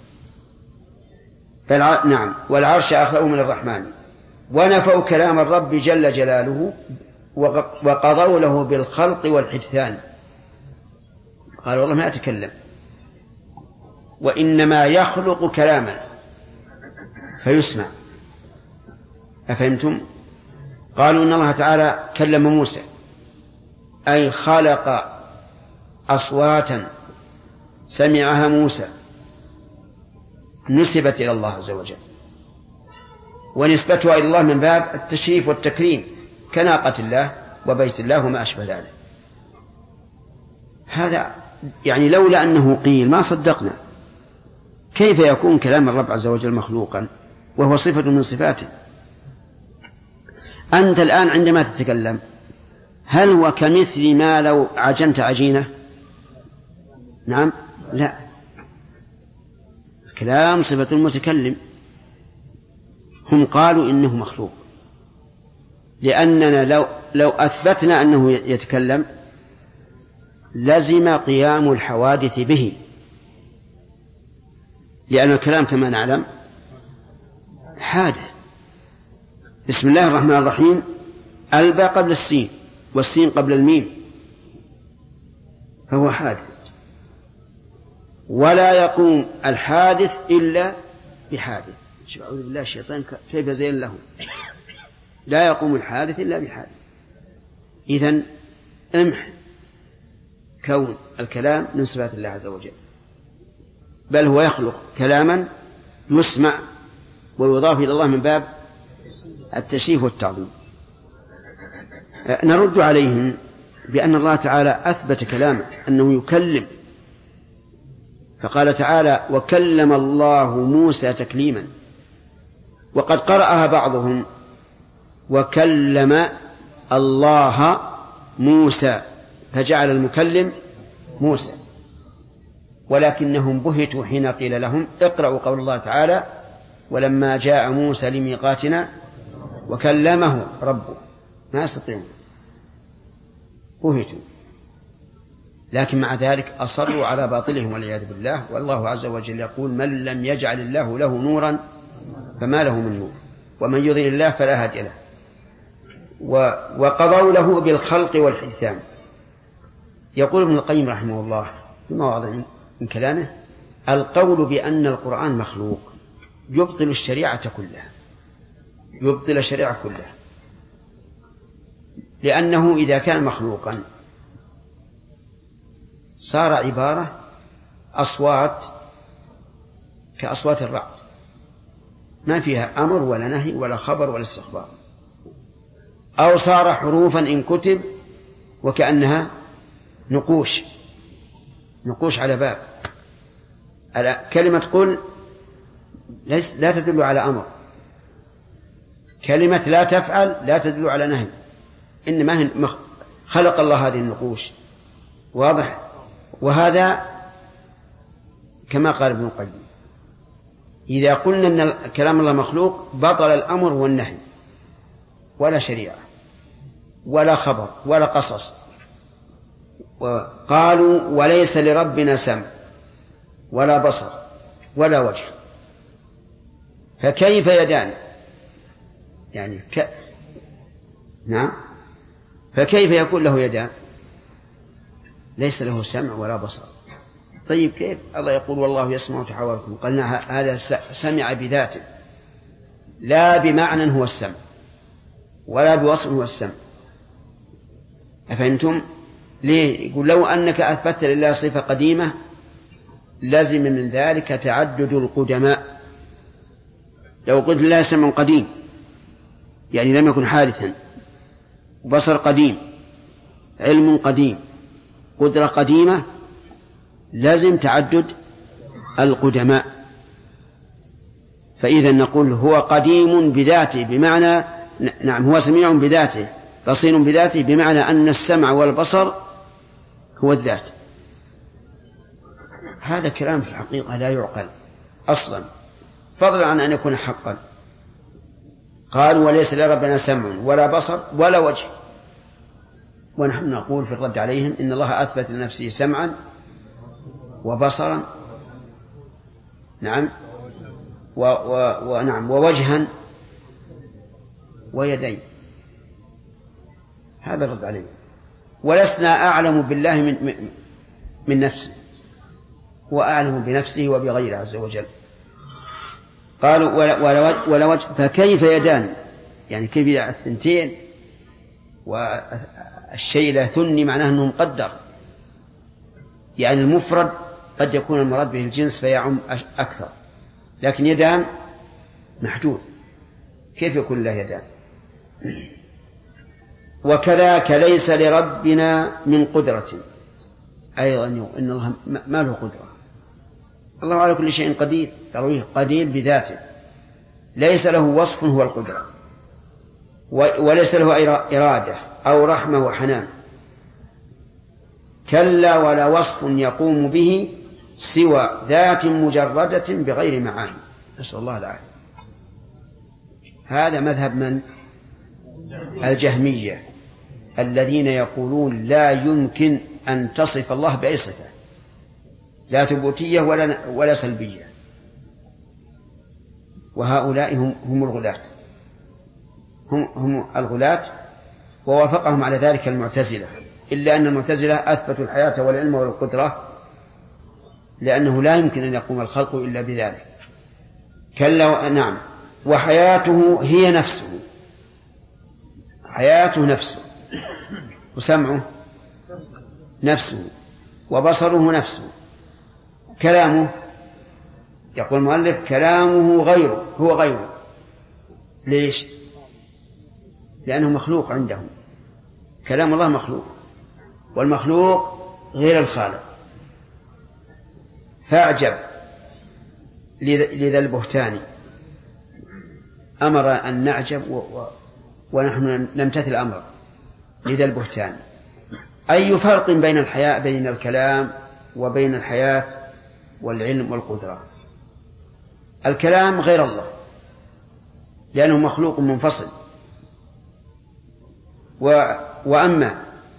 نعم، والعرش أخلوه من الرحمن، ونفوا كلام الرب جل جلاله وقضوا له بالخلق والحدثان، قال والله ما أتكلم، وإنما يخلق كلاما فيسمع. أفهمتم؟ قالوا إن الله تعالى كلم موسى، أي خلق أصواتا سمعها موسى نسبت إلى الله عز وجل، ونسبتها إلى الله من باب التشريف والتكريم، كناقة الله وبيت الله وما أشبه ذلك. هذا يعني لولا أنه قيل ما صدقنا. كيف يكون كلام الرب عز وجل مخلوقا وهو صفة من صفاته؟ أنت الآن عندما تتكلم هل هو كمثل ما لو عجنت عجينة؟ نعم، لا، كلام صفة المتكلم. هم قالوا إنه مخلوق لأننا لو أثبتنا أنه يتكلم لزم قيام الحوادث به، لأن الكلام كما نعلم حادث. بسم الله الرحمن الرحيم الباء قبل السين والسين قبل الميم، فهو حادث، ولا يقوم الحادث إلا بحادث. أعوذ بالله الشيطان كيف زين له. لا يقوم الحادث إلا بحادث. إذن امح كون الكلام من صفات الله عز وجل، بل هو يخلق كلاما يسمع ويضاف إلى الله من باب التشريف والتعظيم. نرد عليهم بأن الله تعالى أثبت كلامه أنه يكلم، فقال تعالى وكلم الله موسى تكليما، وقد قرأها بعضهم وكلم الله موسى فجعل المكلم موسى، ولكنهم بهتوا حين قيل لهم اقرأوا قول الله تعالى ولما جاء موسى لميقاتنا وكلمه ربه، ما يستطيعون، بهتوا. لكن مع ذلك أصروا على باطلهم والعياذ بالله. والله عز وجل يقول من لم يجعل الله له نورا فما له من نور ومن يضلل الله فلا هادي له. وقضوا له بالخلق والحسان. يقول ابن القيم رحمه الله في مواضع من كلامه القول بأن القرآن مخلوق يبطل الشريعة كلها، يبطل الشريعة كلها، لأنه إذا كان مخلوقا صار عبارة أصوات كأصوات الرعد، ما فيها أمر ولا نهي ولا خبر ولا استخبار، أو صار حروفا إن كتب وكأنها نقوش على باب. كلمة قل لا تدل على أمر، كلمة لا تفعل لا تدل على نهي، إنما خلق الله هذه النقوش. واضح؟ وهذا كما قال ابن القيم إذا قلنا أن كلام الله مخلوق بطل الأمر والنهي ولا شريعة ولا خبر ولا قصص. وقالوا وليس لربنا سمع ولا بصر ولا وجه، فكيف يدان؟ يعني نعم، فكيف يكون له يدان؟ ليس له سمع ولا بصر. طيب كيف الله يقول والله يسمع تحاوركم؟ قلنا هذا سمع بذاته لا بمعنى هو السمع ولا بوصف هو السمع. أفهمتم؟ ليه؟ يقول لو أنك أثبت لله صفة قديمة لازم من ذلك تعدد القدماء. لو قلت لله سمع قديم يعني لم يكن حادثا، بصر قديم، علم قديم، قدرة قديمة، لازم تعدد القدماء. فإذا نقول هو قديم بذاته بمعنى نعم هو سميع بذاته بصير بذاته، بمعنى أن السمع والبصر هو الذات. هذا كلام في الحقيقة لا يعقل أصلا، فضلا عن أن يكون حقا. قالوا وليس لربنا سمع ولا بصر ولا وجه، ونحن نقول في الرد عليهم إن الله أثبت لنفسه سمعا وبصرا نعم ونعم ووجها ويدين. هذا الرد عليه. ولسنا أعلم بالله من نفسه، هو أعلم بنفسه وبغيره عز وجل. قالوا ولا وجه، فكيف يدان؟ يعني كيف الثنتين والشيء لا ثني معناه أنه مقدر، يعني المفرد قد يكون المراد به الجنس فيعم أكثر، لكن يدان محدود، كيف يكون له يدان؟ وكذاك ليس لربنا من قدرة، أيضا إن الله ما له قدرة، الله على كل شيء قدير، قدير بذاته، ليس له وصف هو القدرة، وليس له إرادة أو رحمة وحنان، كلا ولا وصف يقوم به سوى ذات مجردة بغير معاني، نسأل الله العافية. هذا مذهب من؟ الجهمية، الذين يقولون لا يمكن أن تصف الله بأي صفة، لا ثبوتية ولا سلبية، وهؤلاء هم الغلاة، هم الغلاة، ووافقهم على ذلك المعتزلة، إلا أن المعتزلة أثبتوا الحياة والعلم والقدرة، لأنه لا يمكن أن يقوم الخلق إلا بذلك. كلا نعم، وحياته هي نفسه، حياته نفسه، وسمعه نفسه، وبصره نفسه، كلامه، يقول المؤلف كلامه غيره، هو غيره. ليش؟ لأنه مخلوق عندهم، كلام الله مخلوق، والمخلوق غير الخالق. فأعجب لذا البهتان، أمر أن نعجب ونحن نمتثل أمره لذا البهتان. أي فرق بين الكلام وبين الحياة والعلم والقدرة؟ الكلام غير الله لأنه مخلوق منفصل، وأما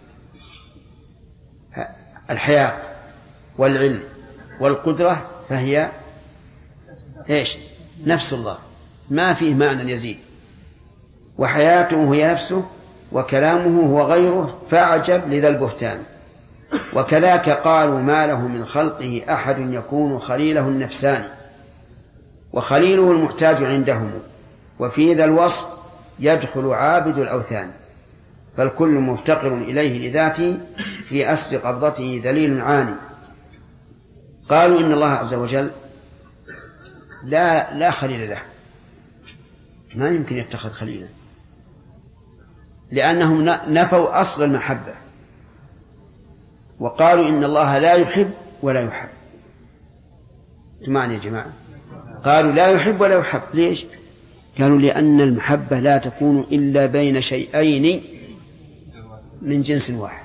الحياة والعلم والقدرة فهي إيش؟ نفس الله، ما فيه معنى يزيد. وحياته هي نفسه، وكلامه هو غيره، فأعجب لذا البهتان. وكذاك قالوا ما له من خلقه أحد يكون خليله النفساني، وخليله المحتاج عندهم، وفي ذا الوصف يدخل عابد الأوثان، فالكل مفتقر إليه لذاته، في أسر قبضته ذليل عاني. قالوا إن الله عز وجل لا خليل له، ما يمكن يتخذ خليلا، لأنهم نفوا أصل المحبة، وقالوا إن الله لا يحب ولا يحب. سمعني يا جماعة، قالوا لا يحب ولا يحب. ليش؟ قالوا لأن المحبة لا تكون إلا بين شيئين من جنس واحد،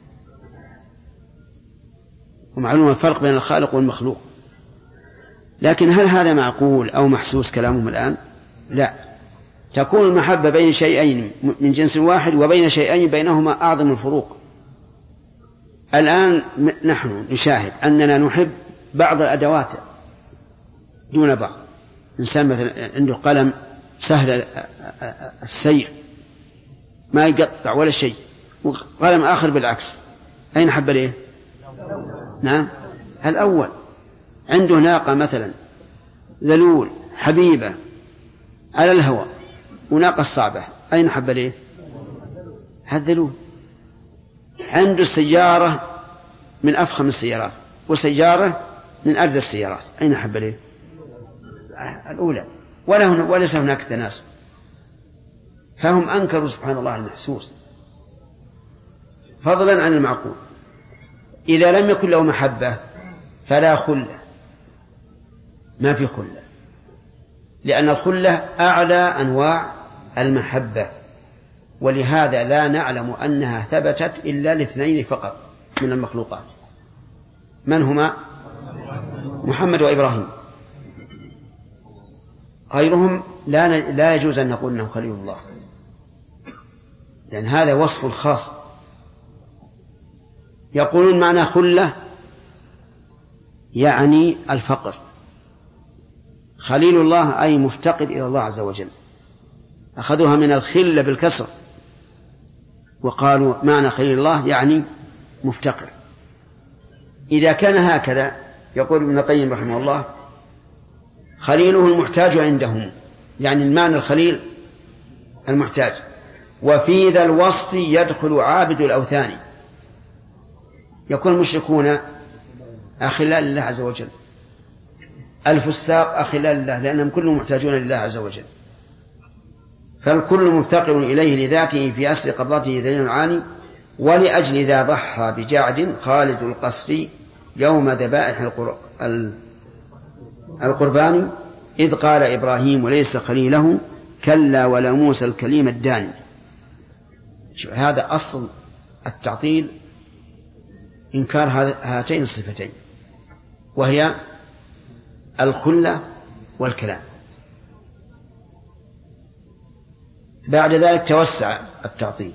ومعلوم الفرق بين الخالق والمخلوق. لكن هل هذا معقول أو محسوس كلامهم الآن؟ لا، تكون المحبة بين شيئين من جنس واحد وبين شيئين بينهما أعظم الفروق. الآن نحن نشاهد أننا نحب بعض الأدوات دون بعض. إنسان مثلا عنده قلم سهل السير ما يقطع ولا شيء، وقلم آخر بالعكس، أين حب ليه؟ نعم الأول. عنده ناقة مثلا ذلول حبيبة على الهواء، وناقة صعبة، أين حب ليه؟ هالذلول. عنده السيارة من أفخم السيارات، وسيارة من أردى السيارات، أين حب ليه؟ الأولى. وليس هناك تناسب، فهم أنكروا سبحان الله المحسوس فضلا عن المعقول. إذا لم يكن له محبة فلا خلة، ما في خلة، لأن الخلة أعلى أنواع المحبة، ولهذا لا نعلم أنها ثبتت إلا لاثنين فقط من المخلوقات. من هما؟ محمد وإبراهيم. غيرهم لا يجوز أن نقول أنه خليل الله، لأن هذا وصف خاص. يقولون معنى خلة يعني الفقر، خليل الله أي مفتقر إلى الله عز وجل، أخذوها من الخلة بالكسر، وقالوا معنى خليل الله يعني مفتقر. إذا كان هكذا يقول ابن القيم رحمه الله خليله المحتاج عندهم، يعني المعنى الخليل المحتاج. وفي ذا الوصف يدخل عابد الأوثان، يكون المشركون أخلاء لله عز وجل، الفساق أخلاء لله، لأنهم كلهم محتاجون لله عز وجل. فالكل مفتقر إليه لذاته في أسر قبضته دليل عاني. ولأجل ذا ضحى بجعد خالد القصري يوم ذبائح القربان إذ قال إبراهيم وليس خليله كلا ولا موسى الكليم الداني. هذا أصل التعطيل، إنكار هاتين الصفتين، وهي الخلة والكلام. بعد ذلك توسع التعطيل،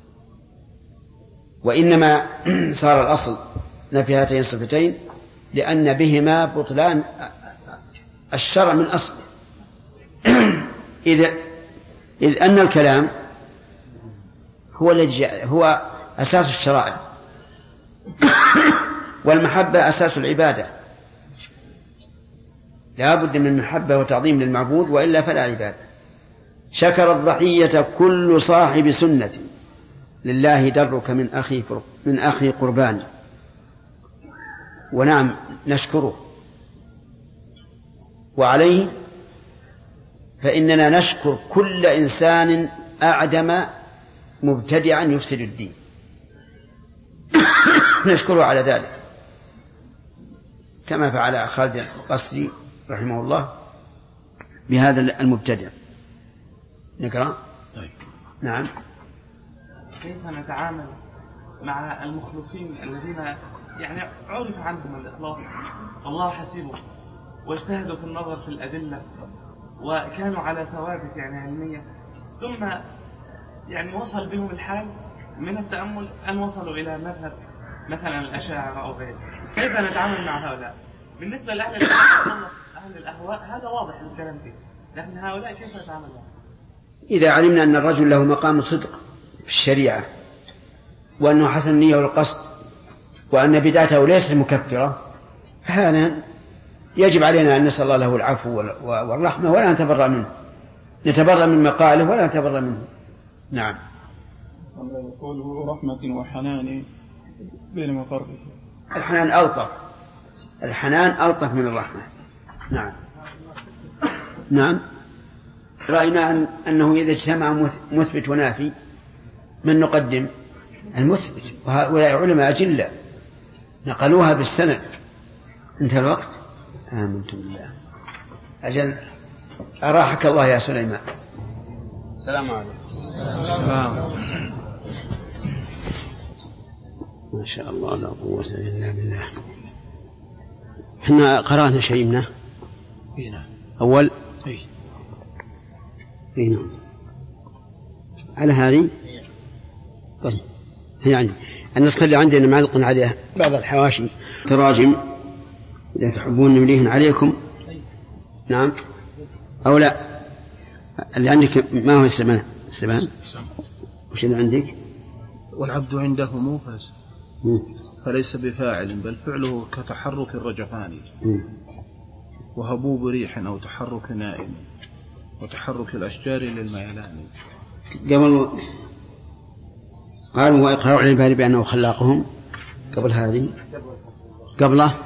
وإنما صار الأصل نفي هاتين الصفتين لأن بهما بطلان الشرع من أصله. إذ أن الكلام هو أساس الشرائع، والمحبة أساس العبادة، لا بد من محبة وتعظيم للمعبود، وإلا فلا عبادة. شكر الضحية كل صاحب سنة لله درك من أخي قربان. ونعم نشكره، وعليه فإننا نشكر كل إنسان أعدم مبتدعا يفسد الدين، نشكره على ذلك كما فعل خالد القصري رحمه الله بهذا المبتدع. نقرأ. نعم. كيف نتعامل مع المخلصين الذين يعني عرف عنهم الإخلاص والله حسيبه، واجتهدوا في النظر في الأدلة وكانوا على ثوابت يعني علمية، ثم يعني وصل بهم الحال من التأمل أن وصلوا إلى مذهب مثلا الأشاعرة أو غيره. كيف نتعامل مع هؤلاء؟ بالنسبة لأهل الأهواء هذا واضح الكلام فيه، لكن هؤلاء كيف نتعامل معهم؟ إذا علمنا أن الرجل له مقام صدق في الشريعة، وأنه حسن النية والقصد، وأن بدعته ليست مكفرة، فهذا يجب علينا أن نسأل الله له العفو والرحمة ولا نتبرأ منه، نتبرأ من مقاله ولا نتبرأ منه. نعم. قوله رحمة وحنان بين مفرق. الحنان ألطف من الرحمة. نعم. نعم. رأينا أنه إذا اجتمع مثبت ونافي من نقدم؟ المثبت، وهؤلاء علماء أجلة نقلوها بالسند. انتهى الوقت. آمنتم بالله. أجل أراحك الله يا سليمان. السلام عليكم. السلام. ما شاء الله لا قوة إلا بالله. احنا قرأنا شيء منه أول نعم على هذه. طيب هي عندي النسخة اللي عندنا معلق عليها بعض الحواشي تراجم إذا تحبون نمليهن عليكم. نعم أو لا اللي عندك ما هو السبان وش اللي عندك؟ والعبد عنده موفز فليس بفاعل بل فعله كتحرك الرجفان وهبوب ريح أو تحرك نائم وتحرك الأشجار للميلان. قبل قالوا وإقرار العباد بأنه خلاقهم قبل هذه قبله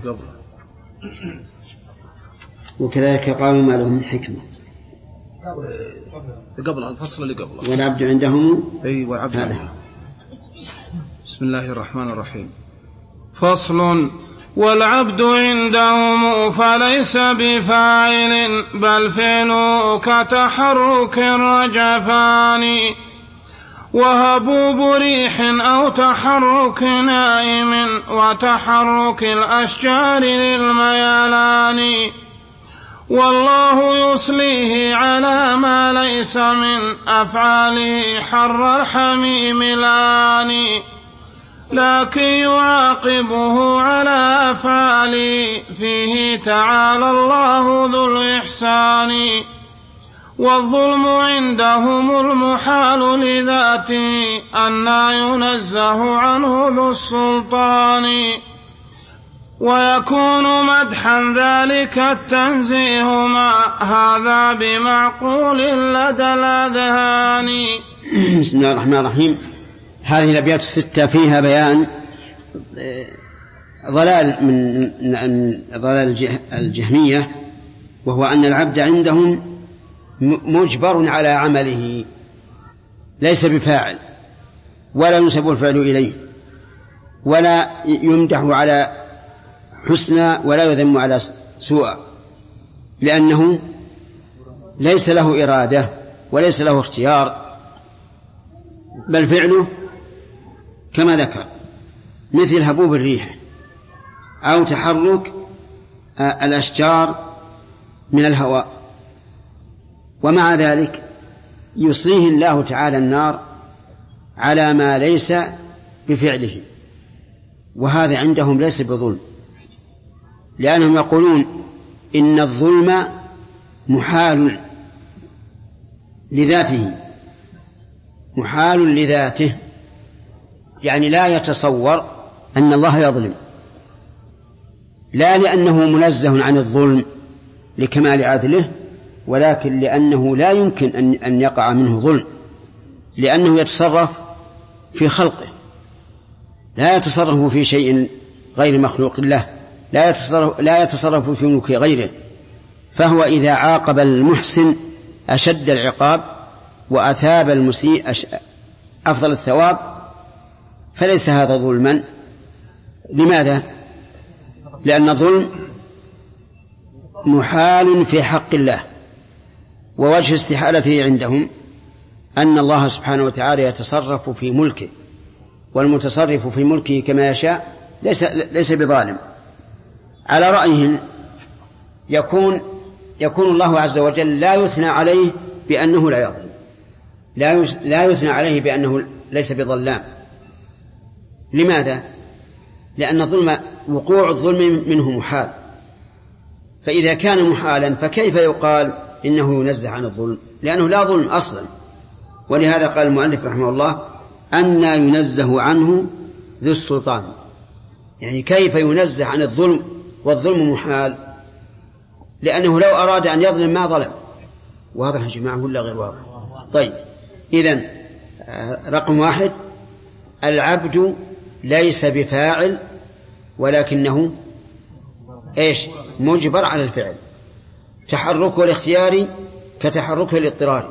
وكذلك قالوا ما لهم من حكمة قبله الفصل اللي قبله والعبد عندهم والعبد عندهم. بسم الله الرحمن الرحيم. فصل. والعبد عندهم فليس بفاعل بل فعله كتحرك الرجفان وهبوب ريح أو تحرك نائم وتحرك الأشجار للميلان والله يصليه على ما ليس من أفعاله حر الحميم لاني لكن يعاقبه على أفعاله فيه تعالى الله ذو الإحسان والظلم عندهم المحال لذاته أن ينزه عنه ذو السلطان ويكون مدحا ذلك التنزيه مع هذا بمعقول لدى الأذهان. بسم الله الرحمن الرحيم. هذه الأبيات الستة فيها بيان ضلال من ضلال الجهمية، وهو أن العبد عندهم مجبر على عمله، ليس بفاعل، ولا ينسب الفعل إليه، ولا يمدح على حسنى، ولا يذم على سوء، لأنه ليس له إرادة وليس له اختيار، بل فعله كما ذكر، مثل هبوب الريح أو تحرك الأشجار من الهواء. ومع ذلك يصليه الله تعالى النار على ما ليس بفعله، وهذا عندهم ليس بظلم، لأنهم يقولون إن الظلم محال لذاته، محال لذاته، يعني لا يتصور أن الله يظلم، لا لأنه منزه عن الظلم لكمال عدله، ولكن لأنه لا يمكن أن يقع منه ظلم، لأنه يتصرف في خلقه، لا يتصرف في شيء غير مخلوق له، لا يتصرف في ملك غيره. فهو إذا عاقب المحسن أشد العقاب وأثاب المسيء أفضل الثواب فليس هذا ظلما. لماذا؟ لأن الظلم محال في حق الله، ووجه استحالته عندهم أن الله سبحانه وتعالى يتصرف في ملكه، والمتصرف في ملكه كما يشاء ليس بظالم. على رأيهم يكون الله عز وجل لا يثنى عليه بأنه لا يظلم، لا يثنى عليه بأنه ليس بظلام. لماذا؟ لأن وقوع الظلم منه محال، فإذا كان محالا فكيف يقال إنه ينزه عن الظلم؟ لأنه لا ظلم أصلا. ولهذا قال المؤلف رحمه الله أن ينزه عنه ذو السلطان، يعني كيف ينزه عن الظلم والظلم محال؟ لأنه لو أراد أن يظلم ما ظلم. واضح يا جماعة ولا غير واضح؟ طيب، إذن رقم 1 العبد ليس بفاعل ولكنه مجبر على الفعل، تحركه الاختياري كتحركه الاضطراري،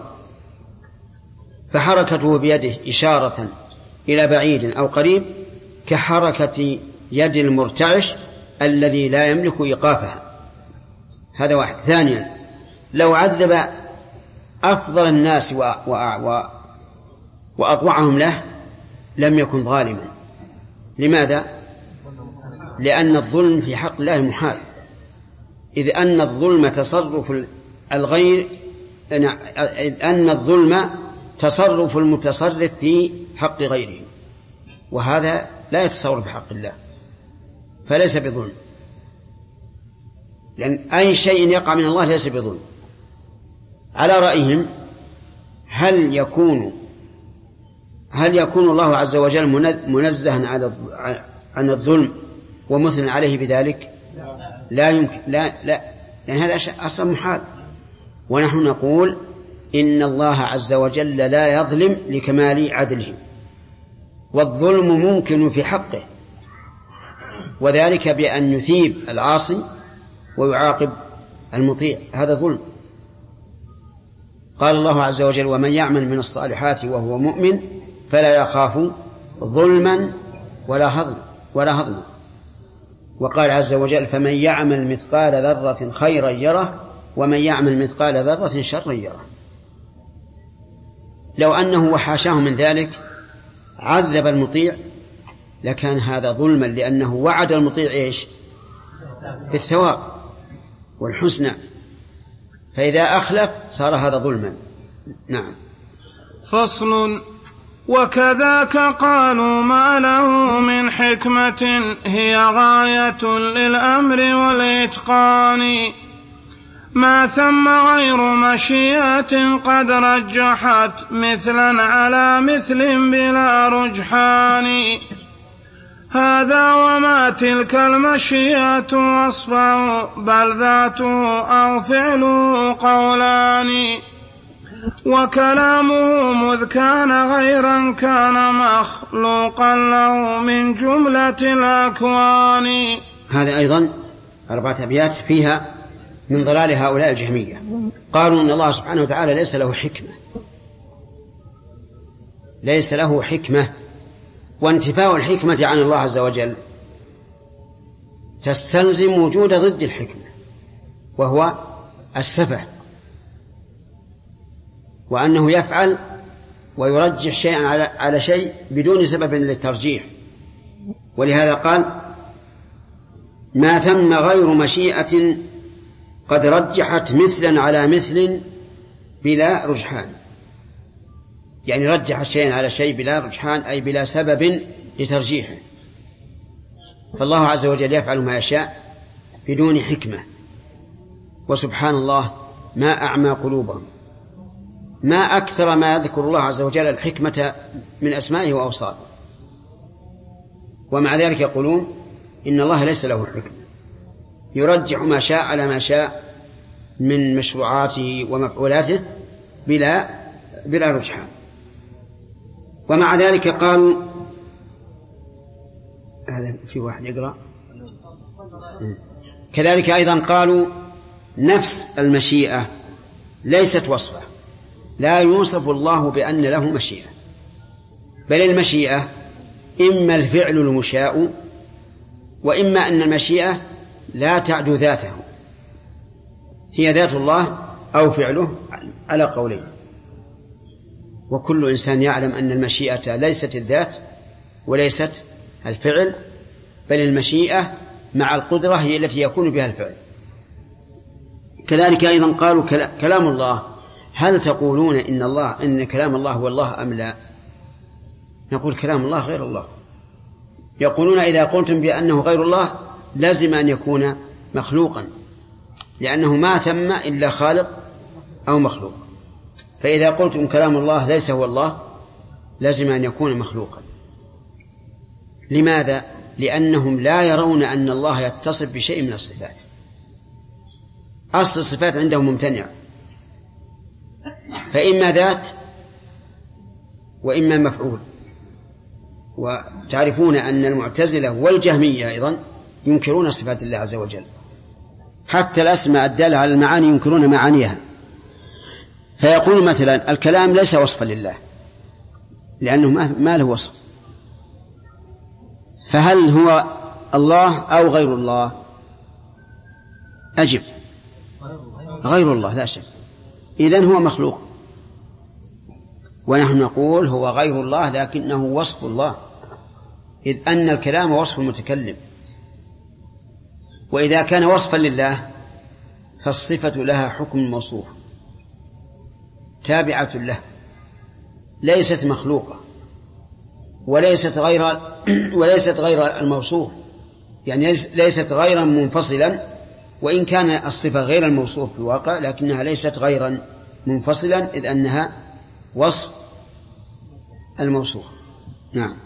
فحركته بيده إشارة إلى بعيد أو قريب كحركة يد المرتعش الذي لا يملك إيقافها. هذا واحد. ثانيا لو عذب أفضل الناس وأطوعهم له لم يكن ظالما. لماذا؟ لأن الظلم في حق الله محال، إذ أن الظلم تصرف الغير، إذ أن الظلم تصرف المتصرف في حق غيره، وهذا لا يتصور في حق الله، فليس بظلم، لأن أي شيء يقع من الله ليس بظلم. على رأيهم هل يكون الله عز وجل منزها عن الظلم ومثنى عليه بذلك؟ لا يمكن، لا لأن هذا أصلا محال. ونحن نقول إن الله عز وجل لا يظلم لكمال عدله، والظلم ممكن في حقه، وذلك بأن يثيب العاصي ويعاقب المطيع، هذا ظلم. قال الله عز وجل ومن يعمل من الصالحات وهو مؤمن فلا يخاف ظلما ولا هضما. وقال عز وجل فمن يعمل مثقال ذرة خيرا يره ومن يعمل مثقال ذرة شرا يره. لو أنه وحاشاه من ذلك عذب المطيع لكان هذا ظلما، لأنه وعد المطيع بالثواب والحسنى، فإذا أخلف صار هذا ظلما. نعم. فصل. وكذاك قالوا ما له من حكمة هي غاية للأمر والإتقان، ما ثم غير مشيئة قد رجحت مثلا على مثل بلا رجحان، هذا وما تلك المشيئة وصفه بل ذاته أو فعله قولان، وكلامه مذ كان غيرا كان مخلوقا له من جملة الأكوان. هذا أيضا 4 أبيات فيها من ضلال هؤلاء الجهمية. قالوا إن الله سبحانه وتعالى ليس له حكمة، وانتفاء الحكمة عن الله عز وجل تستلزم وجود ضد الحكمة وهو السفه، وأنه يفعل ويرجح شيئا على شيء بدون سبب للترجيح. ولهذا قال ما ثم غير مشيئة قد رجحت مثلا على مثل بلا رجحان، يعني رجح الشيء على شيء بلا رجحان أي بلا سبب لترجيحه. فالله عز وجل يفعل ما يشاء بدون حكمة، وسبحان الله ما أعمى قلوبهم، ما أكثر ما يذكر الله عز وجل الحكمة من أسمائه وأوصافه، ومع ذلك يقولون إن الله ليس له حكمة، يرجح ما شاء على ما شاء من مشروعاته ومفعولاته بلا رجحان. ومع ذلك قالوا هذا في واحد يقرأ كذلك أيضا قالوا نفس المشيئة ليست وصفة، لا يوصف الله بأن له مشيئة، بل المشيئة إما الفعل المشاء، وإما أن المشيئة لا تعدو ذاته، هي ذات الله أو فعله على قولين. وكل إنسان يعلم أن المشيئة ليست الذات وليست الفعل، بل المشيئة مع القدرة هي التي يكون بها الفعل. كذلك أيضا قالوا كلام الله، هل تقولون إن كلام الله هو الله أم لا؟ نقول كلام الله غير الله. يقولون إذا قلتم بأنه غير الله لازم أن يكون مخلوقا، لأنه ما ثم إلا خالق أو مخلوق، فإذا قلتم كلام الله ليس هو الله لازم أن يكون مخلوقا. لماذا؟ لأنهم لا يرون أن الله يتصف بشيء من الصفات، أصل الصفات عندهم ممتنع، فإما ذات وإما مفعول. وتعرفون أن المعتزلة والجهمية أيضا ينكرون صفات الله عز وجل، حتى الأسماء الدالة على المعاني ينكرون معانيها. فيقول مثلا الكلام ليس وصفا لله لأنه ما له وصف، فهل هو الله أو غير الله؟ أجب غير الله لا شك، إذن هو مخلوق، ونحن نقول هو غير الله لكنه وصف الله، إذ أن الكلام وصف المتكلم، وإذا كان وصفا لله فالصفة لها حكم الموصوف تابعة له، ليست مخلوقة وليست غير الموصوف، يعني ليست غيرا منفصلا، وإن كان الصفة غير الموصوف في الواقع لكنها ليست غيرا منفصلا، إذ أنها وصف الموصوف. نعم.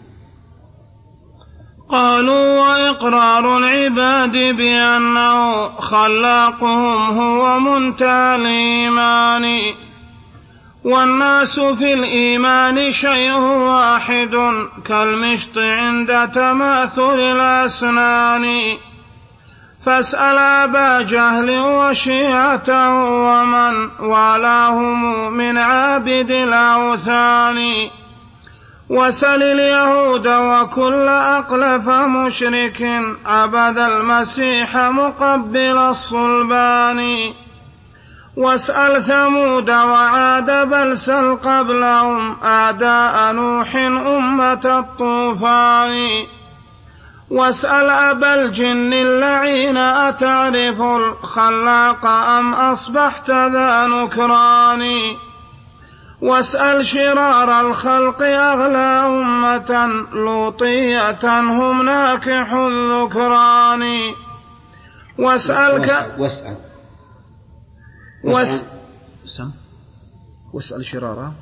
قالوا وإقرار العباد بأنه خلاقهم هو منتهى الإيمان، والناس في الإيمان شيء واحد كالمشط عند تماثل الأسنان، فاسأل أبا جهل وشيعته ومن والاهم من عابد الأوثان، وسل اليهود وكل أقلف مشرك عبد المسيح مقبل الصلبان، واسأل ثمود وعاد بل سل قبلهم أعداء نوح أمة الطوفان، واسأل أبا الجن اللعين أتعرف الخلاق أم أصبحت ذا نكران، واسأل شرار الخلق أغلى أمة لوطية هم ناكح الذكران، واسأل شرارا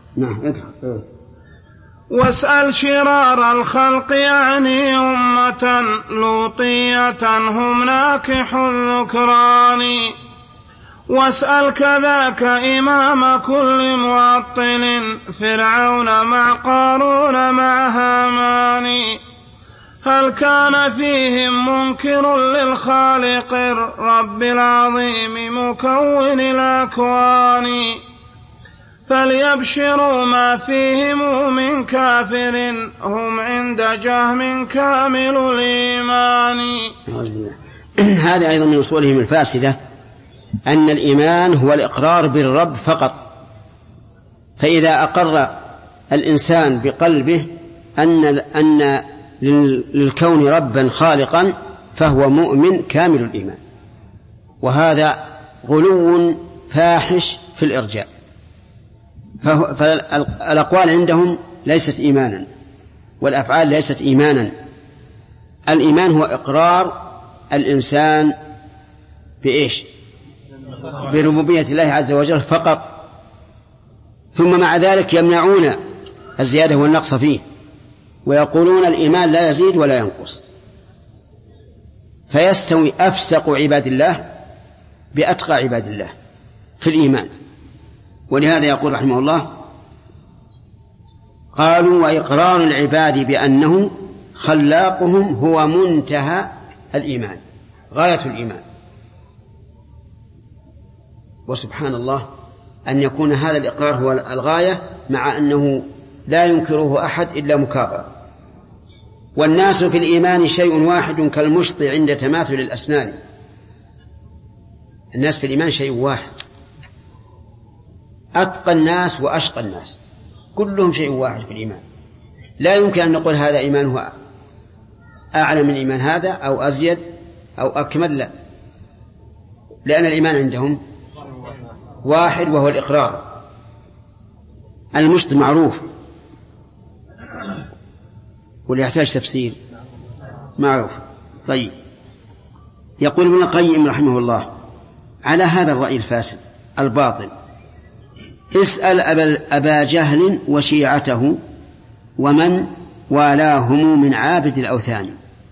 واسأل شرار الخلق يعني أمة لوطية هم ناكح الذكران، واسأل كذاك إمام كل معطل فرعون مع قارون مع هامان، هل كان فيهم منكر للخالق الرب العظيم مكون الأكوان فليبشروا ما فيهم من كافر هم عند جهم كامل الإيمان. هذا أيضا من أصولهم الفاسدة أن الإيمان هو الإقرار بالرب فقط، فإذا أقر الإنسان بقلبه أن للكون ربا خالقا فهو مؤمن كامل الإيمان، وهذا غلو فاحش في الإرجاء. فالأقوال عندهم ليست إيمانا والأفعال ليست إيمانا. الإيمان هو إقرار الإنسان بإيش؟ بربوبية الله عز وجل فقط، ثم مع ذلك يمنعون الزيادة والنقص فيه ويقولون الإيمان لا يزيد ولا ينقص. فيستوي أفسق عباد الله بأتقى عباد الله في الإيمان. ولهذا يقول رحمه الله قالوا وإقرار العباد بأنه خلاقهم هو منتهى الإيمان غاية الإيمان. وسبحان الله أن يكون هذا الإقرار هو الغاية مع أنه لا ينكره أحد إلا مكابرا. والناس في الإيمان شيء واحد كالمشط عند تماثل الأسنان. الناس في الإيمان شيء واحد، أتقى الناس وأشقى الناس كلهم شيء واحد في الإيمان. لا يمكن أن نقول هذا إيمانه أعلى من إيمان هذا أو أزيد أو أكمل، لا، لأن الإيمان عندهم واحد وهو الإقرار. المشط معروف واللي يحتاج تفسير معروف. طيب، يقول ابن القيم رحمه الله على هذا الرأي الفاسد الباطل اسأل أبا جهل وشيعته ومن والاهم من عابد الأوثان.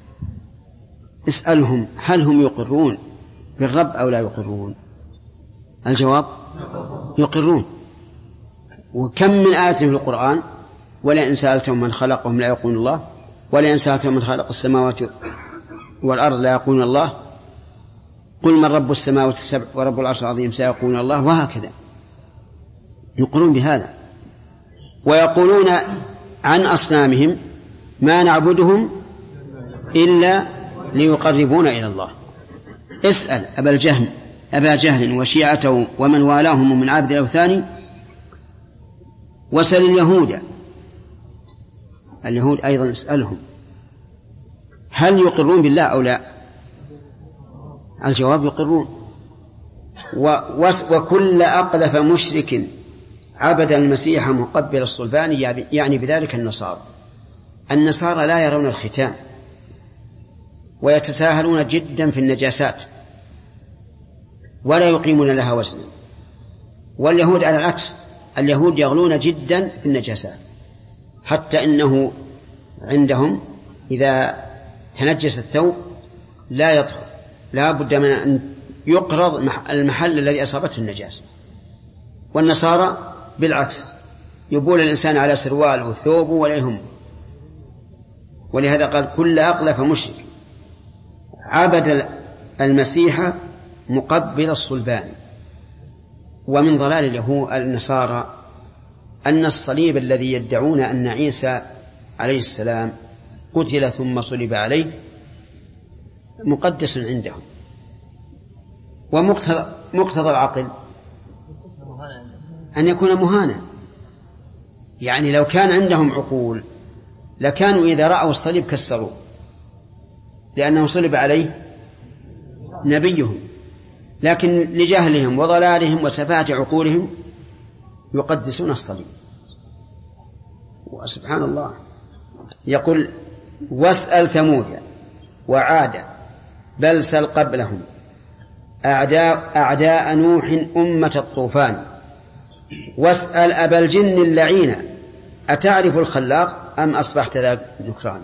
اسألهم هل هم يقرون بالرب أو لا يقرون؟ الجواب يقرون. وكم من آية في القرآن ولئن سألتهم من خلقهم لا يقولون الله، ولئن سألتهم من خلق السماوات والأرض لا يقولون الله، قل من رب السماوات السبع ورب العرش العظيم سيقولون الله، وهكذا يقولون بهذا. ويقولون عن أصنامهم ما نعبدهم إلا ليقربونا إلى الله. اسأل أبا جهل وشيعته ومن والاهم من عابد الأوثان وسل اليهود أيضا اسألهم هل يقرون بالله أو لا؟ الجواب يقرون. وكل أقلف مشرك عبد المسيح مقبل الصلبان يعني بذلك النصارى لا يرون الختان ويتساهلون جدا في النجاسات ولا يقيمون لها وزنا. واليهود على العكس، اليهود يغلون جدا في النجاسات، حتى إنه عندهم إذا تنجس الثوب لا يطهر، لا بد من أن يقرض المحل الذي أصابته النجاسة. والنصارى بالعكس، يبول الإنسان على سروال وثوبه ولا يهم. ولهذا قال كل أقلف مشرك عبد المسيح مقبل الصلبان. ومن ضلال اليهود النصارى أن الصليب الذي يدعون أن عيسى عليه السلام قتل ثم صلب عليه مقدس عندهم. ومقتضى العقل أن يكون مهانا. يعني لو كان عندهم عقول لكانوا إذا رأوا الصليب كسروه، لأنه صلب عليه نبيهم، لكن لجهلهم وضلالهم وسفاهة عقولهم يقدسون الصليب. وسبحان الله يقول واسأل ثمود وعاد بل سل قبلهم أعداء نوح أمة الطوفان واسأل أبا الجن اللعين أتعرف الخلاق أم أصبحت ذا نكران.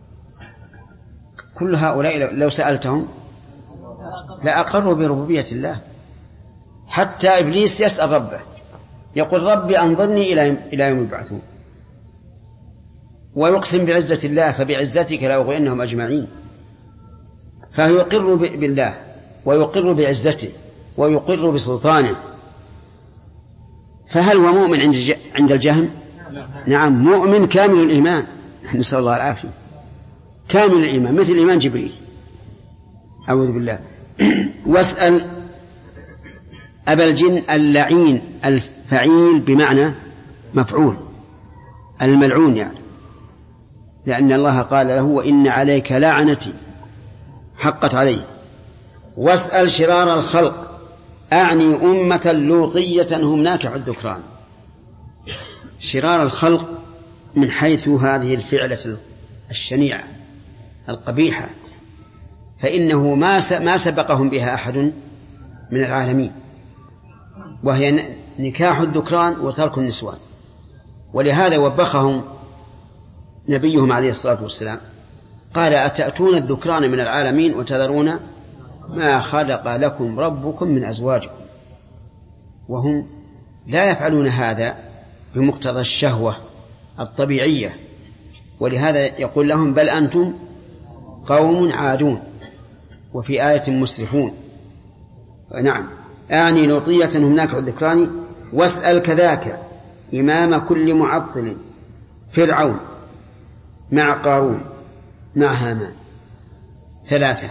كل هؤلاء لو سألتهم لأقروا بربوبية الله. حتى إبليس يسأل ربه يقول ربي أنظرني إلى يوم يبعثون. ويقسم بعزة الله فبعزتك لأغوينهم أجمعين، فهو يقر بالله ويقر بعزته ويقر بسلطانه. فهل هو مؤمن عند الجهم؟ نعم، مؤمن كامل الإيمان، نسأل الله العافية، كامل الإيمان مثل إيمان جبريل، أعوذ بالله. واسأل أبا الجن اللعين، الفعيل بمعنى مفعول، الملعون يعني، لأن الله قال له وإن عليك لعنتي حقت عليه. واسأل شرار الخلق، أعني أمة لوطية هم ناكح الذكران. شرار الخلق من حيث هذه الفعلة الشنيعة القبيحة، فإنه ما سبقهم بها أحد من العالمين، وهي نكاح الذكران وترك النسوان. ولهذا وبخهم نبيهم عليه الصلاة والسلام، قال أتأتون الذكران من العالمين وتذرون ما خلق لكم ربكم من أزواجكم. وهم لا يفعلون هذا بمقتضى الشهوة الطبيعية، ولهذا يقول لهم بل أنتم قوم عادون، وفي آية مسرفون. نعم، أعني لوطية هم ناكح الذكران. واسأل كذاك إمام كل معطل، فرعون مع قارون مع هامان. ثلاثة.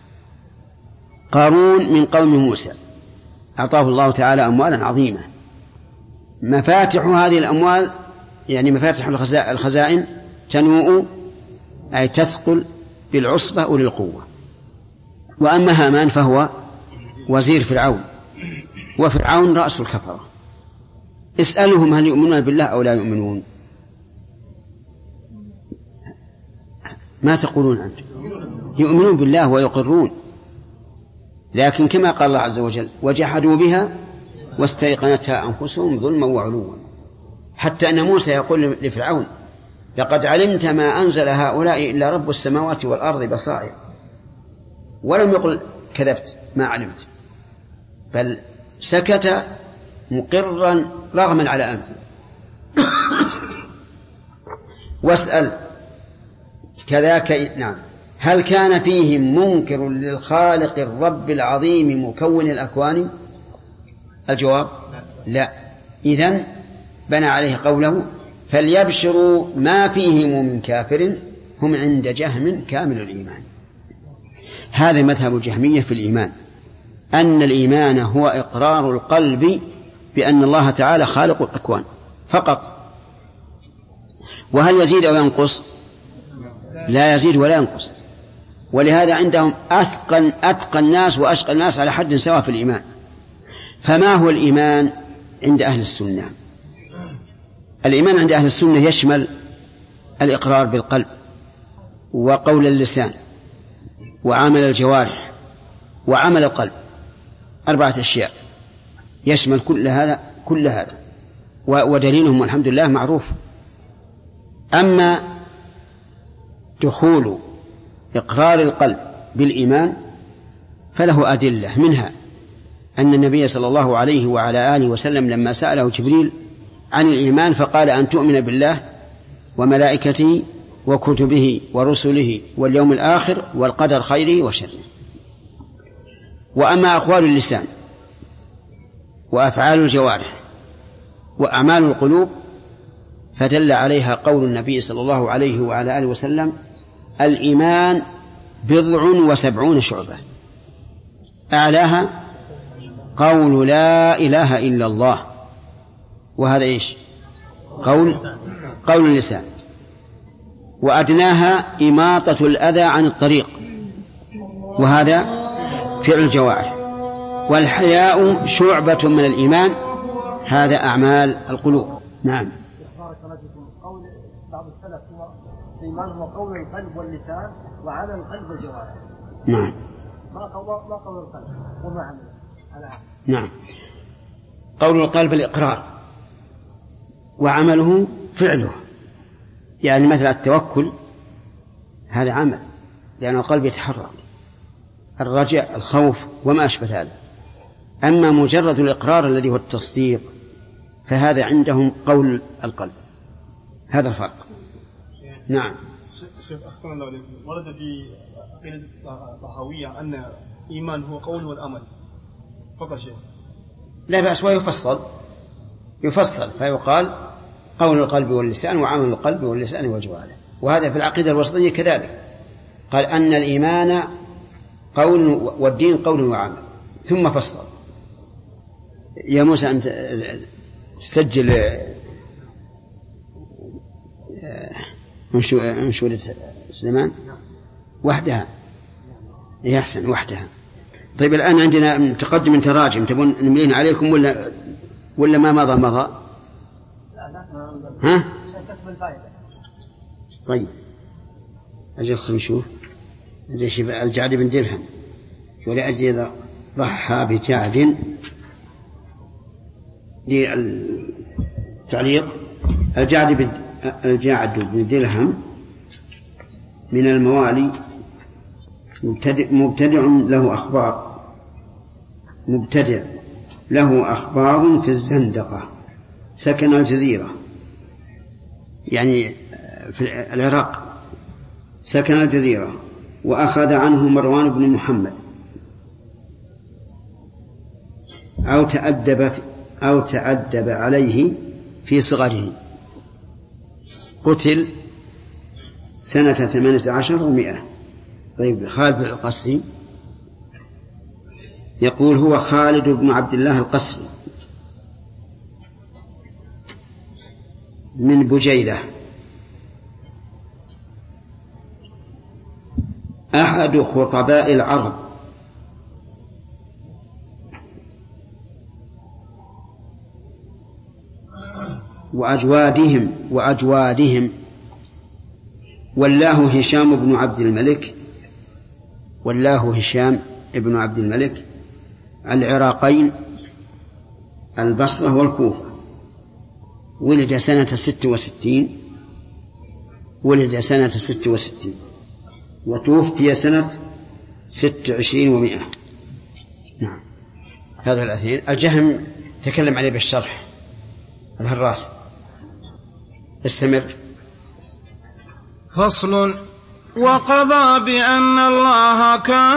قارون من قوم موسى أعطاه الله تعالى أموالا عظيمة، مفاتح هذه الأموال يعني مفاتح الخزائن تنوء أي تثقل بالعصبة أولي القوة. وأما هامان فهو وزير فرعون، وفرعون رأس الكفرة. اسألهم هل يؤمنون بالله أو لا يؤمنون؟ ما تقولون أنتم؟ يؤمنون بالله ويقرون، لكن كما قال الله عز وجل وجحدوا بها واستيقنتها أنفسهم ظلما وعلوا. حتى أن موسى يقول لفرعون لقد علمت ما أنزل هؤلاء إلا رب السماوات والأرض بصائر، ولم يقل كذبت ما علمت، بل سكت مقرا رغما على أنفه. واسأل كذاك. نعم، هل كان فيهم منكر للخالق الرب العظيم مكون الأكوان؟ الجواب لا. إذن بنى عليه قوله فليبشروا ما فيهم من كافر هم عند جهم كامل الإيمان. هذا مذهب الجهمية في الإيمان، أن الإيمان هو إقرار القلب بأن الله تعالى خالق الأكوان فقط. وهل يزيد أو ينقص؟ لا يزيد ولا ينقص. ولهذا عندهم أتقى الناس وأشقى الناس على حد سواء في الإيمان. فما هو الإيمان عند أهل السنة؟ الإيمان عند أهل السنة يشمل الإقرار بالقلب وقول اللسان وعمل الجوارح وعمل القلب، 4 أشياء يشمل كل هذا ودليلهم والحمد لله معروف. أما دخول إقرار القلب بالإيمان فله أدلة، منها أن النبي صلى الله عليه وعلى آله وسلم لما سأله جبريل عن الإيمان فقال أن تؤمن بالله وملائكته وكتبه ورسله واليوم الآخر والقدر خيره وشره. وأما أقوال اللسان وأفعال الجوارح وأعمال القلوب فدل عليها قول النبي صلى الله عليه وعلى آله وسلم الإيمان 70 شعبة، أعلاها قول لا إله إلا الله، وهذا إيش؟ قول اللسان. وأدناها إماطة الأذى عن الطريق، وهذا فعل الجوارح. والحياء شعبة من الإيمان، هذا أعمال القلوب. نعم. قول بعض السلف هو الإيمان هو قول القلب واللسان وعمل القلب والجوارح. نعم. ما قول القلب وما عمله. نعم. قول القلب الإقرار وعمله فعله، يعني مثل التوكل هذا عمل لأن القلب يتحرك، الرجاء الخوف وما أشبه هذا. أما مجرد الإقرار الذي هو التصديق فهذا عندهم قول القلب، هذا الفرق. نعم. شيخ أحسن الله عليكم، ورد في عقيدة الطحاوية أن الإيمان هو قول والأمل فقط شيء. لا بأس، ويفصل فيقال قول القلب واللسان وعمل القلب واللسان والجوارح، وهذا في العقيدة الوسطية كذلك، قال أن الإيمان قول والدين قول وعمل، ثم فصل. يا موسى أنت سجل منشورة سليمان وحدها، يحسن وحدها. طيب الآن عندنا تقدم تراجم، تبون نملين عليكم ولا ما مضى؟ ها؟ طيب أجل نشوف. الجعد بن درهم ولأجل إذا ضحى بجعد للتعليق. الجعد بن درهم من الموالي، مبتدع له أخبار في الزندقة، سكن الجزيرة يعني في العراق، سكن الجزيرة، وأخذ عنه مروان بن محمد أو تأدب عليه في صغره. قتل سنة 18 و100. طيب خالد القسري يقول هو خالد بن عبد الله القسري من بجيلة، أحد خطباء العرب، وأجوادهم والله هشام بن عبد الملك العراقين البصرة والكوفة. ولد سنة 66 وتوفي سنة 26 و100. نعم. هذا الأثنين. الجهم تكلم عليه بالشرح الهراس. استمر. فصل. وقضى بأن الله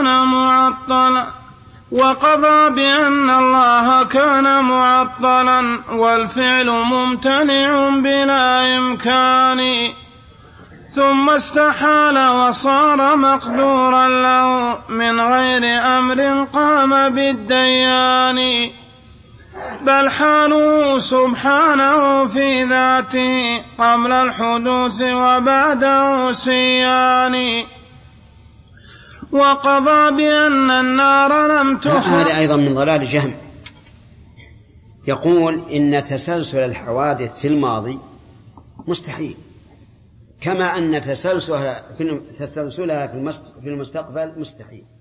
كان معطلا والفعل ممتنع بلا إمكان، ثم استحال وصار مقدورا له من غير أمر قام بالديان، بل حاله سبحانه في ذاته قبل الحدوث وبعده سيان. وقضى بأن النار لم تخلق. هذا أيضا من ضلال جهم، يقول إن تسلسل الحوادث في الماضي مستحيل، كما أن تسلسلها في المستقبل مستحيل.